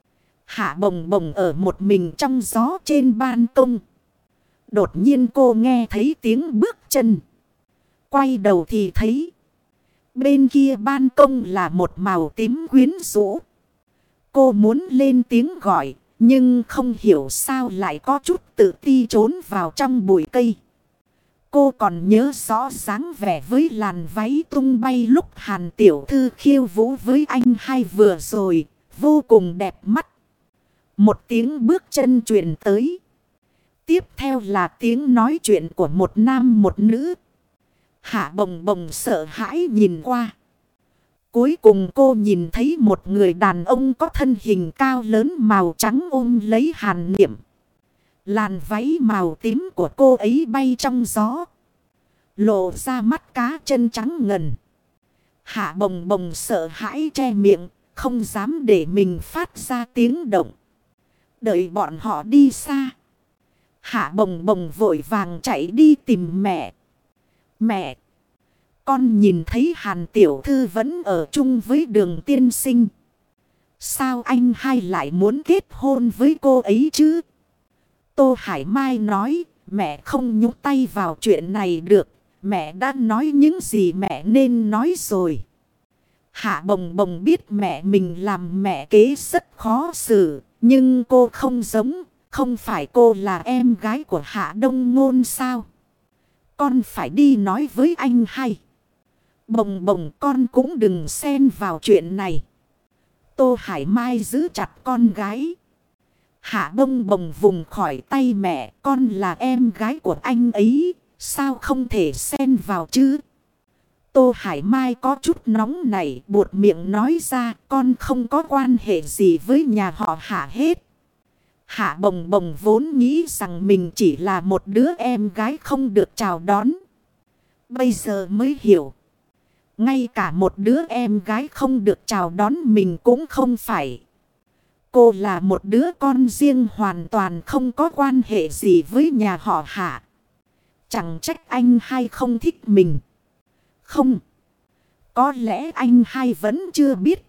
Hạ Bồng Bồng ở một mình trong gió trên ban công. Đột nhiên cô nghe thấy tiếng bước chân. Quay đầu thì thấy bên kia ban công là một màu tím quyến rũ. Cô muốn lên tiếng gọi, nhưng không hiểu sao lại có chút tự ti trốn vào trong bụi cây. Cô còn nhớ rõ dáng vẻ với làn váy tung bay lúc Hàn tiểu thư khiêu vũ với anh hai vừa rồi, vô cùng đẹp mắt. Một tiếng bước chân truyền tới. Tiếp theo là tiếng nói chuyện của một nam một nữ. Hạ Bồng Bồng sợ hãi nhìn qua. Cuối cùng cô nhìn thấy một người đàn ông có thân hình cao lớn màu trắng ôm lấy Hàn Niệm. Làn váy màu tím của cô ấy bay trong gió, lộ ra mắt cá chân trắng ngần. Hạ Bồng Bồng sợ hãi che miệng, không dám để mình phát ra tiếng động. Đợi bọn họ đi xa, Hạ Bồng Bồng vội vàng chạy đi tìm mẹ. Mẹ! Con nhìn thấy Hàn tiểu thư vẫn ở chung với Đường tiên sinh. Sao anh hai lại muốn kết hôn với cô ấy chứ? Tô Hải Mai nói, mẹ không nhúc tay vào chuyện này được. Mẹ đã nói những gì mẹ nên nói rồi. Hạ Bồng Bồng biết mẹ mình làm mẹ kế rất khó xử. Nhưng cô không giống, không phải cô là em gái của Hạ Đông Ngôn sao? Con phải đi nói với anh hai. Bồng Bồng, con cũng đừng xen vào chuyện này. Tô Hải Mai giữ chặt con gái. Hạ bông bồng vùng khỏi tay mẹ, con là em gái của anh ấy, sao không thể xen vào chứ? Tô Hải Mai có chút nóng nảy buột miệng nói ra, con không có quan hệ gì với nhà họ Hạ hết. Hạ bồng bồng vốn nghĩ rằng mình chỉ là một đứa em gái không được chào đón. Bây giờ mới hiểu. Ngay cả một đứa em gái không được chào đón mình cũng không phải. Cô là một đứa con riêng hoàn toàn không có quan hệ gì với nhà họ Hạ. Chẳng trách anh hai không thích mình. Không. Có lẽ anh hai vẫn chưa biết.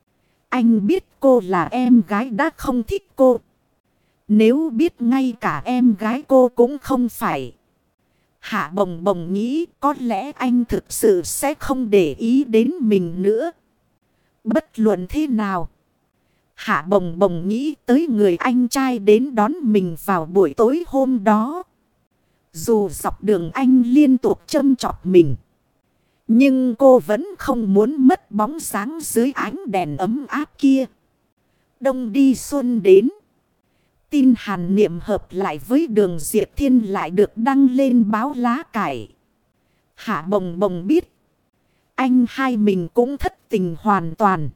Anh biết cô là em gái đã không thích cô. Nếu biết ngay cả em gái cô cũng không phải. Hạ bồng bồng nghĩ có lẽ anh thực sự sẽ không để ý đến mình nữa. Bất luận thế nào. Hạ bồng bồng nghĩ tới người anh trai đến đón mình vào buổi tối hôm đó. Dù dọc đường anh liên tục châm chọc mình. Nhưng cô vẫn không muốn mất bóng sáng dưới ánh đèn ấm áp kia. Đông đi xuân đến. Tin Hàn Niệm hợp lại với Đường Diệp Thiên lại được đăng lên báo lá cải. Hạ bồng bồng biết. Anh hai mình cũng thất tình hoàn toàn.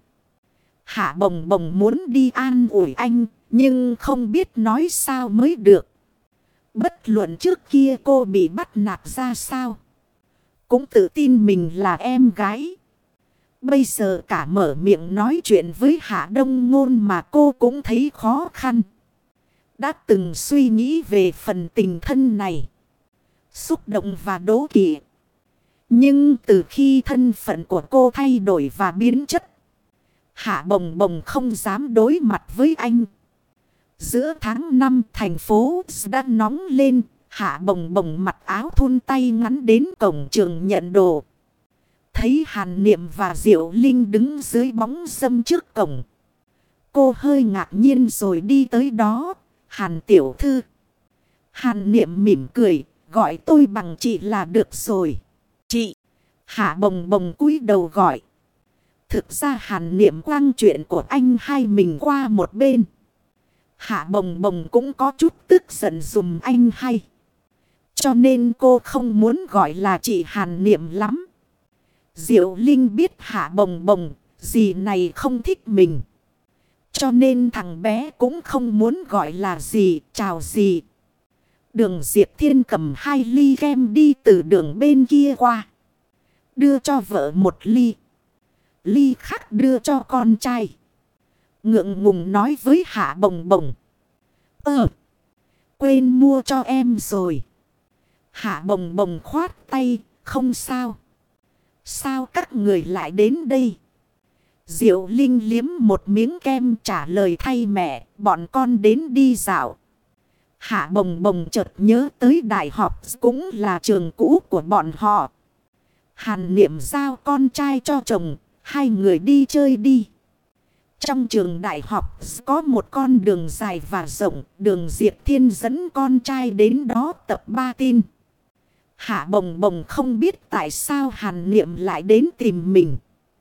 Hạ bồng bồng muốn đi an ủi anh. Nhưng không biết nói sao mới được. Bất luận trước kia cô bị bắt nạt ra sao. Cũng tự tin mình là em gái. Bây giờ cả mở miệng nói chuyện với Hạ Đông Ngôn mà cô cũng thấy khó khăn. Đã từng suy nghĩ về phần tình thân này. Xúc động và đố kỵ. Nhưng từ khi thân phận của cô thay đổi và biến chất. Hạ bồng bồng không dám đối mặt với anh. Giữa tháng năm thành phố đã nóng lên. Hạ bồng bồng mặc áo thun tay ngắn đến cổng trường nhận đồ. Thấy Hàn Niệm và Diệu Linh đứng dưới bóng râm trước cổng. Cô hơi ngạc nhiên rồi đi tới đó. Hàn tiểu thư. Hàn Niệm mỉm cười. Gọi tôi bằng chị là được rồi. Chị. Hạ bồng bồng cúi đầu gọi. Thực ra Hàn Niệm quăng chuyện của anh hai mình qua một bên. Hạ bồng bồng cũng có chút tức giận dùm anh hay. Cho nên cô không muốn gọi là chị Hàn Niệm lắm. Diệu Linh biết Hạ bồng bồng, dì này không thích mình. Cho nên thằng bé cũng không muốn gọi là dì, chào dì. Đường Diệp Thiên cầm hai ly kem đi từ đường bên kia qua. Đưa cho vợ một ly. Ly khác đưa cho con trai. Ngượng ngùng nói với Hạ bồng bồng. Ờ, quên mua cho em rồi. Hạ bồng bồng khoát tay, không sao. Sao các người lại đến đây? Diệu Linh liếm một miếng kem trả lời thay mẹ, bọn con đến đi dạo. Hạ bồng bồng chợt nhớ tới đại học cũng là trường cũ của bọn họ. Hàn Niệm giao con trai cho chồng, hai người đi chơi đi. Trong trường đại học có một con đường dài và rộng, Đường Diệp Thiên dẫn con trai đến đó tập ba tin. Hạ bồng bồng không biết tại sao Hàn Niệm lại đến tìm mình.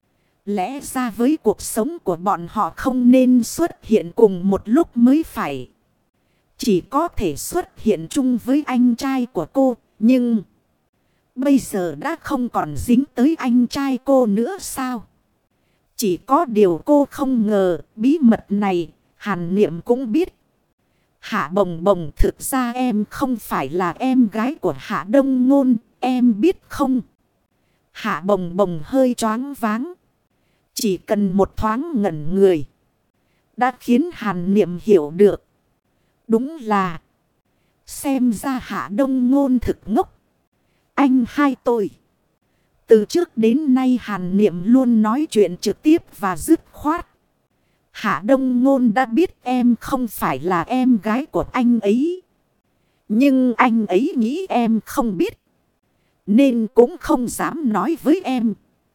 Lẽ ra với cuộc sống của bọn họ không nên xuất hiện cùng một lúc mới phải. Chỉ có thể xuất hiện chung với anh trai của cô, nhưng bây giờ đã không còn dính tới anh trai cô nữa sao? Chỉ có điều cô không ngờ bí mật này Hàn Niệm cũng biết. Hạ bồng bồng, thực ra em không phải là em gái của Hạ Đông Ngôn, em biết không? Hạ bồng bồng hơi choáng váng. Chỉ cần một thoáng ngẩn người đã khiến Hàn Niệm hiểu được. Đúng là xem ra Hạ Đông Ngôn thực ngốc. Anh hai tôi. Từ trước đến nay Hàn Niệm luôn nói chuyện trực tiếp và dứt khoát. Hạ Đông Ngôn đã biết em không phải là em gái của anh ấy. Nhưng anh ấy nghĩ em không biết. Nên cũng không dám nói với em.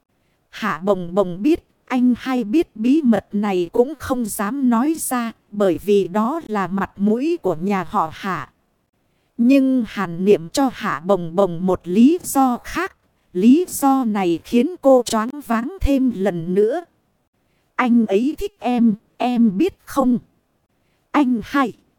Hạ bồng bồng biết anh hay biết bí mật này cũng không dám nói ra. Bởi vì đó là mặt mũi của nhà họ Hạ. Nhưng Hàn Niệm cho Hạ bồng bồng một lý do khác. Lý do này khiến cô choáng váng thêm lần nữa. Anh ấy thích em, em biết không? Anh hai.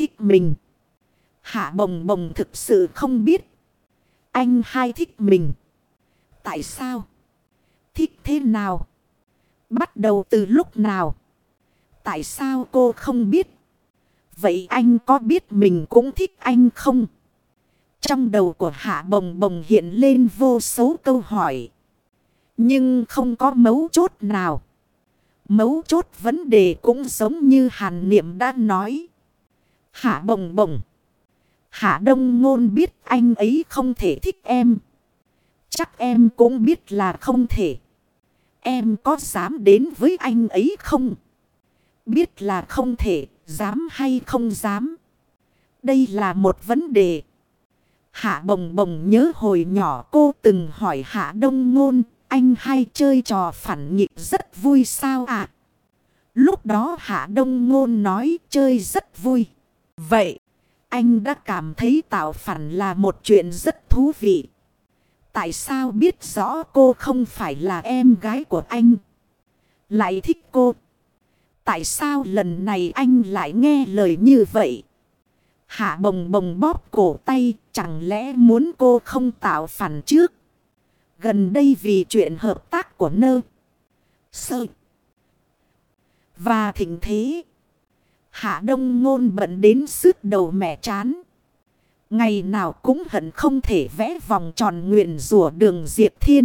thích mình. Hạ Bồng Bồng thực sự không biết. Anh hai thích mình. Tại sao? Thích thế nào? Bắt đầu từ lúc nào? Tại sao cô không biết? Vậy anh có biết mình cũng thích anh không? Trong đầu của Hạ Bồng Bồng hiện lên vô số câu hỏi. Nhưng không có mấu chốt nào. Mấu chốt vấn đề cũng giống như Hàn Niệm đã nói. Hạ Bồng Bồng. Hạ Đông Ngôn biết anh ấy không thể thích em. Chắc em cũng biết là không thể. Em có dám đến với anh ấy không? Biết là không thể, dám hay không dám? Đây là một vấn đề. Hạ Bồng Bồng nhớ hồi nhỏ cô từng hỏi Hạ Đông Ngôn, anh hay chơi trò phản nghịch rất vui sao ạ? À? Lúc đó Hạ Đông Ngôn nói chơi rất vui. Vậy, anh đã cảm thấy tạo phản là một chuyện rất thú vị. Tại sao biết rõ cô không phải là em gái của anh? Lại thích cô. Tại sao lần này anh lại nghe lời như vậy? Hạ Bồng Bồng bóp cổ tay, chẳng lẽ muốn cô không tạo phản trước? Gần đây vì chuyện hợp tác của Nơ Sơ và Thịnh Thế, Hạ Đông Ngôn bận đến sứt đầu mẻ trán. Ngày nào cũng hận không thể vẽ vòng tròn nguyền rủa Đường Diệp Thiên.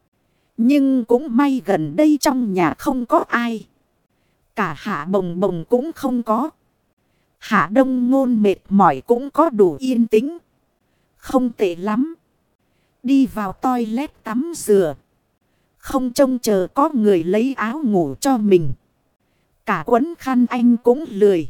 Nhưng cũng may gần đây trong nhà không có ai. Cả Hạ Bồng Bồng cũng không có. Hạ Đông Ngôn mệt mỏi cũng có đủ yên tĩnh. Không tệ lắm. Đi vào toilet tắm rửa. Không trông chờ có người lấy áo ngủ cho mình. Cả quấn khăn anh cũng lười.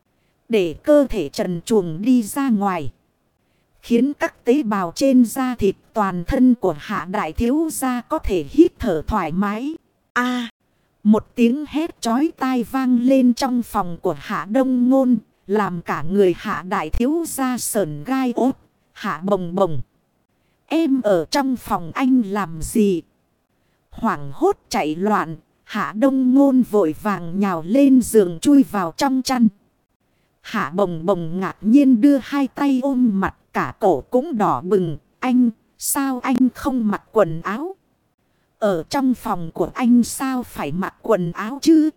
Để cơ thể trần truồng đi ra ngoài. Khiến các tế bào trên da thịt toàn thân của Hạ đại thiếu gia có thể hít thở thoải mái. A, một tiếng hét chói tai vang lên trong phòng của Hạ Đông Ngôn. Làm cả người Hạ đại thiếu gia sởn gai ốt. Hạ Bồng Bồng. Em ở trong phòng anh làm gì? Hoảng hốt chạy loạn. Hạ Đông Ngôn vội vàng nhào lên giường chui vào trong chăn. Hạ Bồng Bồng ngạc nhiên đưa hai tay ôm mặt, cả cổ cũng đỏ bừng. Anh, sao anh không mặc quần áo? Ở trong phòng của anh sao phải mặc quần áo chứ?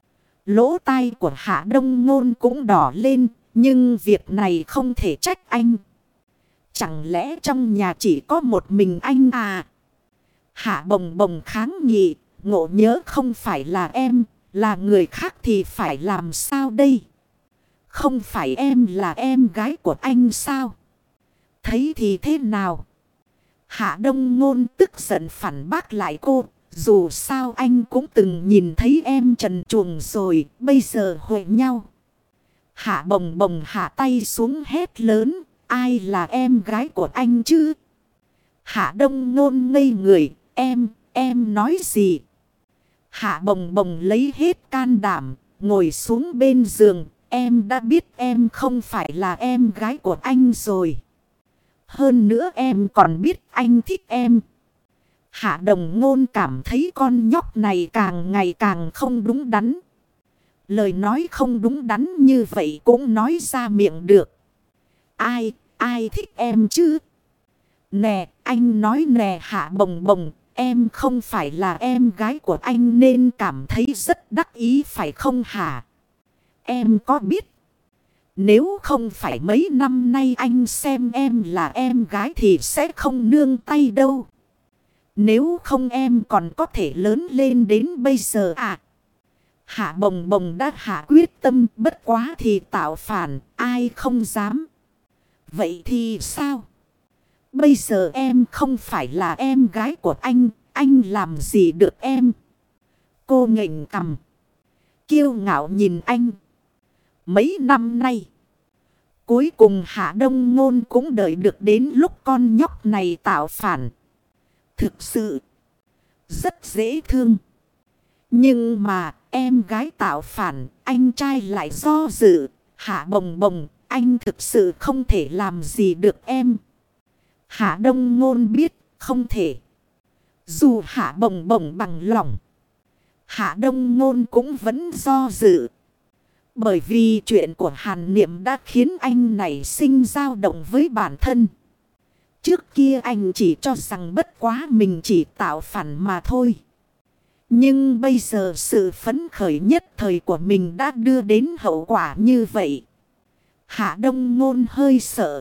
Lỗ tai của Hạ Đông Ngôn cũng đỏ lên, nhưng việc này không thể trách anh. Chẳng lẽ trong nhà chỉ có một mình anh à? Hạ Bồng Bồng kháng nghị, ngộ nhớ không phải là em, là người khác thì phải làm sao đây? Không phải em là em gái của anh sao? Thấy thì thế nào? Hạ Đông Ngôn tức giận phản bác lại cô. Dù sao anh cũng từng nhìn thấy em trần truồng rồi, bây giờ hội nhau. Hạ Bồng Bồng hạ tay xuống hét lớn, ai là em gái của anh chứ? Hạ Đông Ngôn ngây người, em, em nói gì? Hạ Bồng Bồng lấy hết can đảm, ngồi xuống bên giường, em đã biết em không phải là em gái của anh rồi. Hơn nữa em còn biết anh thích em. Hạ Đông Ngôn cảm thấy con nhóc này càng ngày càng không đúng đắn. Lời nói không đúng đắn như vậy cũng nói ra miệng được. Ai, ai thích em chứ? Nè, anh nói nè Hạ Bồng Bồng, em không phải là em gái của anh nên cảm thấy rất đắc ý phải không hả? Em có biết, nếu không phải mấy năm nay anh xem em là em gái thì sẽ không nương tay đâu. Nếu không em còn có thể lớn lên đến bây giờ à? Hạ Bồng Bồng đã hạ quyết tâm, bất quá thì tạo phản, ai không dám. Vậy thì sao? Bây giờ em không phải là em gái của anh, anh làm gì được em? Cô nghênh cằm, kiêu ngạo nhìn anh. Mấy năm nay, cuối cùng Hạ Đông Ngôn cũng đợi được đến lúc con nhóc này tạo phản. Thực sự rất dễ thương. Nhưng mà em gái tạo phản, anh trai lại do dự. Hạ Bồng Bồng, anh thực sự không thể làm gì được em. Hạ Đông Ngôn biết không thể. Dù Hạ Bồng Bồng bằng lòng, Hạ Đông Ngôn cũng vẫn do dự. Bởi vì chuyện của Hàn Niệm đã khiến anh nảy sinh dao động với bản thân. Trước kia anh chỉ cho rằng bất quá mình chỉ tạo phản mà thôi. Nhưng bây giờ sự phấn khởi nhất thời của mình đã đưa đến hậu quả như vậy. Hạ Đông Ngôn hơi sợ.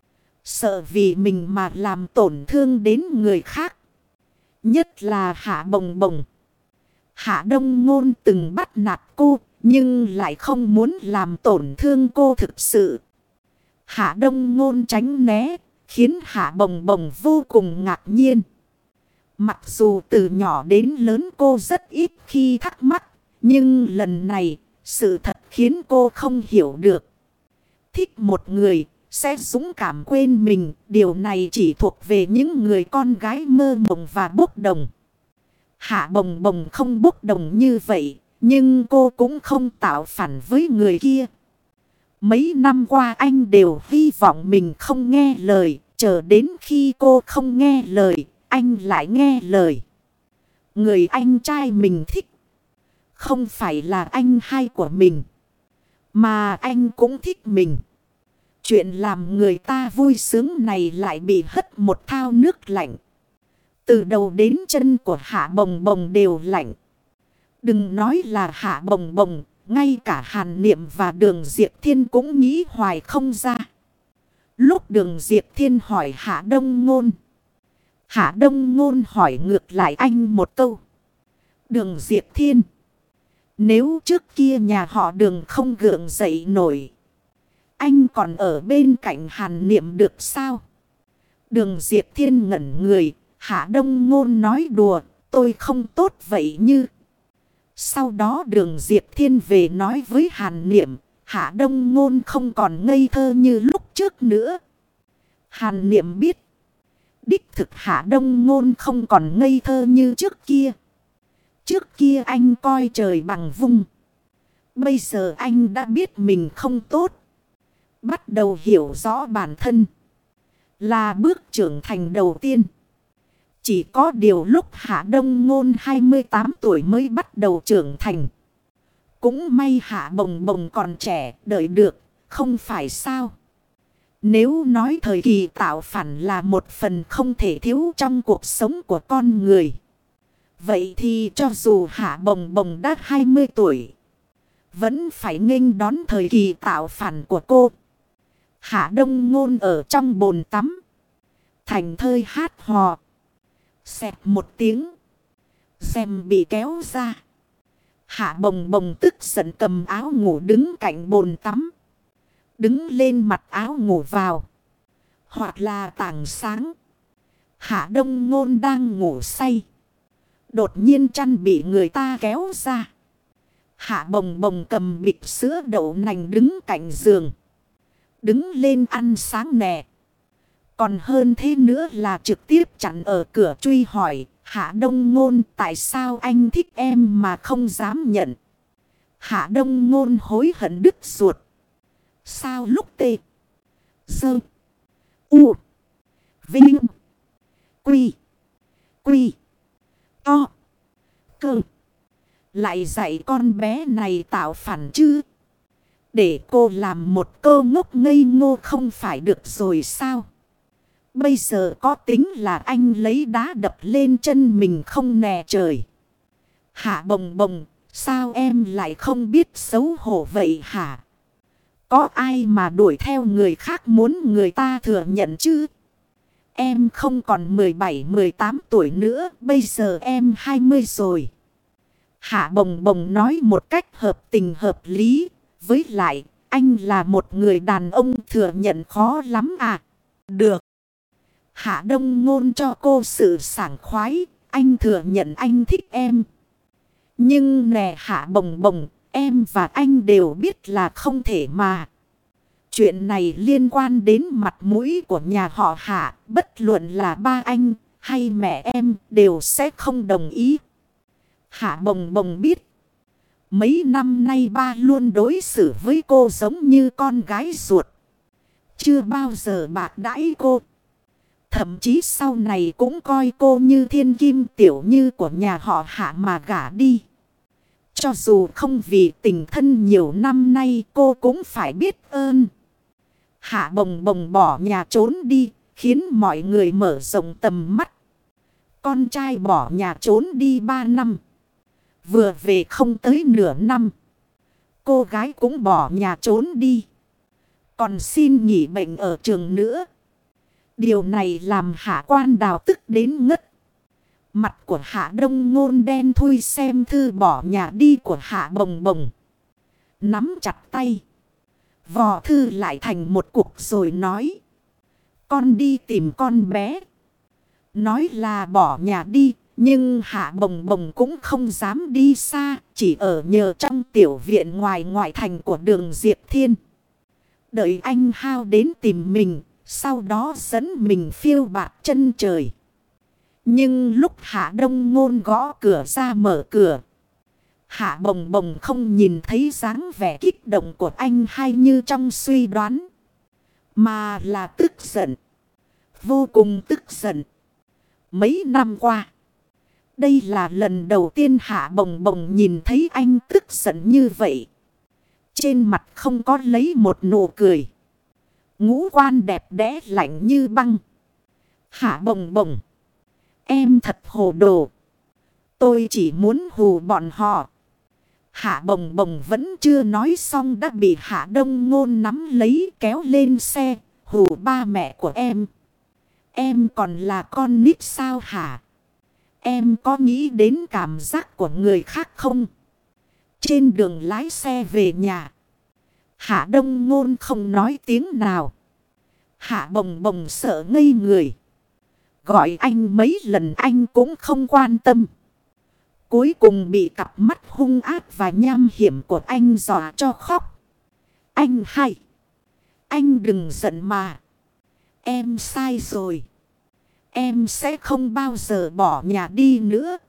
Sợ vì mình mà làm tổn thương đến người khác. Nhất là Hạ Bồng Bồng. Hạ Đông Ngôn từng bắt nạt cô, nhưng lại không muốn làm tổn thương cô thực sự. Hạ Đông Ngôn tránh né, khiến Hạ Bồng Bồng vô cùng ngạc nhiên. Mặc dù từ nhỏ đến lớn cô rất ít khi thắc mắc, nhưng lần này sự thật khiến cô không hiểu được. Thích một người sẽ dũng cảm quên mình, điều này chỉ thuộc về những người con gái mơ mộng và bốc đồng. Hạ Bồng Bồng không bốc đồng như vậy, nhưng cô cũng không tạo phản với người kia. Mấy năm qua anh đều hy vọng mình không nghe lời, chờ đến khi cô không nghe lời, anh lại nghe lời. Người anh trai mình thích không phải là anh hai của mình, mà anh cũng thích mình. Chuyện làm người ta vui sướng này lại bị hất một thao nước lạnh. Từ đầu đến chân của Hạ Bồng Bồng đều lạnh. Đừng nói là Hạ Bồng Bồng, ngay cả Hàn Niệm và Đường Diệp Thiên cũng nghĩ hoài không ra. Lúc Đường Diệp Thiên hỏi Hạ Đông Ngôn, Hạ Đông Ngôn hỏi ngược lại anh một câu. Đường Diệp Thiên, nếu trước kia nhà họ Đường không gượng dậy nổi, anh còn ở bên cạnh Hàn Niệm được sao? Đường Diệp Thiên ngẩn người. Hạ Đông Ngôn nói đùa, tôi không tốt vậy như. Sau đó Đường Diệp Thiên về nói với Hàn Niệm, Hạ Đông Ngôn không còn ngây thơ như lúc trước nữa. Hàn Niệm biết, đích thực Hạ Đông Ngôn không còn ngây thơ như trước kia. Trước kia anh coi trời bằng vung. Bây giờ anh đã biết mình không tốt. Bắt đầu hiểu rõ bản thân. Là bước trưởng thành đầu tiên. Chỉ có điều lúc Hạ Đông Ngôn hai mươi tám tuổi mới bắt đầu trưởng thành. Cũng may Hạ Bồng Bồng còn trẻ, đợi được, không phải sao? Nếu nói thời kỳ tạo phản là một phần không thể thiếu trong cuộc sống của con người, vậy thì cho dù Hạ Bồng Bồng đã hai mươi tuổi, vẫn phải nghênh đón thời kỳ tạo phản của cô. Hạ Đông Ngôn ở trong bồn tắm, thành thơi hát hò. Xẹt một tiếng, rèm bị kéo ra. Hạ Bồng Bồng tức giận cầm áo ngủ đứng cạnh bồn tắm. Đứng lên mặc áo ngủ vào. Hoặc là tảng sáng. Hạ Đông Ngôn đang ngủ say. Đột nhiên chăn bị người ta kéo ra. Hạ Bồng Bồng cầm bịch sữa đậu nành đứng cạnh giường. Đứng lên ăn sáng nè. Còn hơn thế nữa là trực tiếp chặn ở cửa truy hỏi. Hạ Đông Ngôn, tại sao anh thích em mà không dám nhận? Hạ Đông Ngôn hối hận đứt ruột. Sao lúc tê Sơ U Vinh Quy Quy To Cơ lại dạy con bé này tạo phản chứ? Để cô làm một cô ngốc ngây ngô không phải được rồi sao? Bây giờ có tính là anh lấy đá đập lên chân mình không nè trời. Hạ Bồng Bồng, sao em lại không biết xấu hổ vậy hả? Có ai mà đuổi theo người khác muốn người ta thừa nhận chứ? Em không còn mười bảy mười tám tuổi nữa, bây giờ em hai mươi rồi. Hạ Bồng Bồng nói một cách hợp tình hợp lý. Với lại, anh là một người đàn ông, thừa nhận khó lắm à? Được. Hạ Đông Ngôn cho cô sự sảng khoái. Anh thừa nhận anh thích em. Nhưng nè Hạ Bồng Bồng, em và anh đều biết là không thể mà. Chuyện này liên quan đến mặt mũi của nhà họ Hạ. Bất luận là ba anh hay mẹ em đều sẽ không đồng ý. Hạ Bồng Bồng biết. Mấy năm nay ba luôn đối xử với cô giống như con gái ruột. Chưa bao giờ bạc đãi cô. Thậm chí sau này cũng coi cô như thiên kim tiểu như của nhà họ Hạ mà gả đi. Cho dù không vì tình thân nhiều năm nay cô cũng phải biết ơn. Hạ Bồng Bồng bỏ nhà trốn đi, khiến mọi người mở rộng tầm mắt. Con trai bỏ nhà trốn đi ba năm. Vừa về không tới nửa năm. Cô gái cũng bỏ nhà trốn đi. Còn xin nghỉ bệnh ở trường nữa. Điều này làm Hạ Quan Đào tức đến ngất. Mặt của Hạ Đông Ngôn đen thui xem thư bỏ nhà đi của Hạ Bồng Bồng. Nắm chặt tay. Vò thư lại thành một cục rồi nói. Con đi tìm con bé. Nói là bỏ nhà đi. Nhưng Hạ Bồng Bồng cũng không dám đi xa. Chỉ ở nhờ trong tiểu viện ngoài ngoại thành của đường Diệp Thiên. Đợi anh Hao đến tìm mình. Sau đó dẫn mình phiêu bạt chân trời. Nhưng lúc Hạ Đông Ngôn gõ cửa ra mở cửa. Hạ Bồng Bồng không nhìn thấy dáng vẻ kích động của anh hay như trong suy đoán. Mà là tức giận. Vô cùng tức giận. Mấy năm qua. Đây là lần đầu tiên Hạ Bồng Bồng nhìn thấy anh tức giận như vậy. Trên mặt không có lấy một nụ cười. Ngũ quan đẹp đẽ lạnh như băng. Hạ Bồng Bồng. Em thật hồ đồ. Tôi chỉ muốn hù bọn họ. Hạ Bồng Bồng vẫn chưa nói xong đã bị Hạ Đông Ngôn nắm lấy kéo lên xe. Hù ba mẹ của em. Em còn là con nít sao hả? Em có nghĩ đến cảm giác của người khác không? Trên đường lái xe về nhà. Hạ Đông Ngôn không nói tiếng nào. Hạ Bồng Bồng sợ ngây người. Gọi anh mấy lần anh cũng không quan tâm. Cuối cùng bị cặp mắt hung ác và nham hiểm của anh dọa cho khóc. Anh hay. Anh đừng giận mà. Em sai rồi. Em sẽ không bao giờ bỏ nhà đi nữa.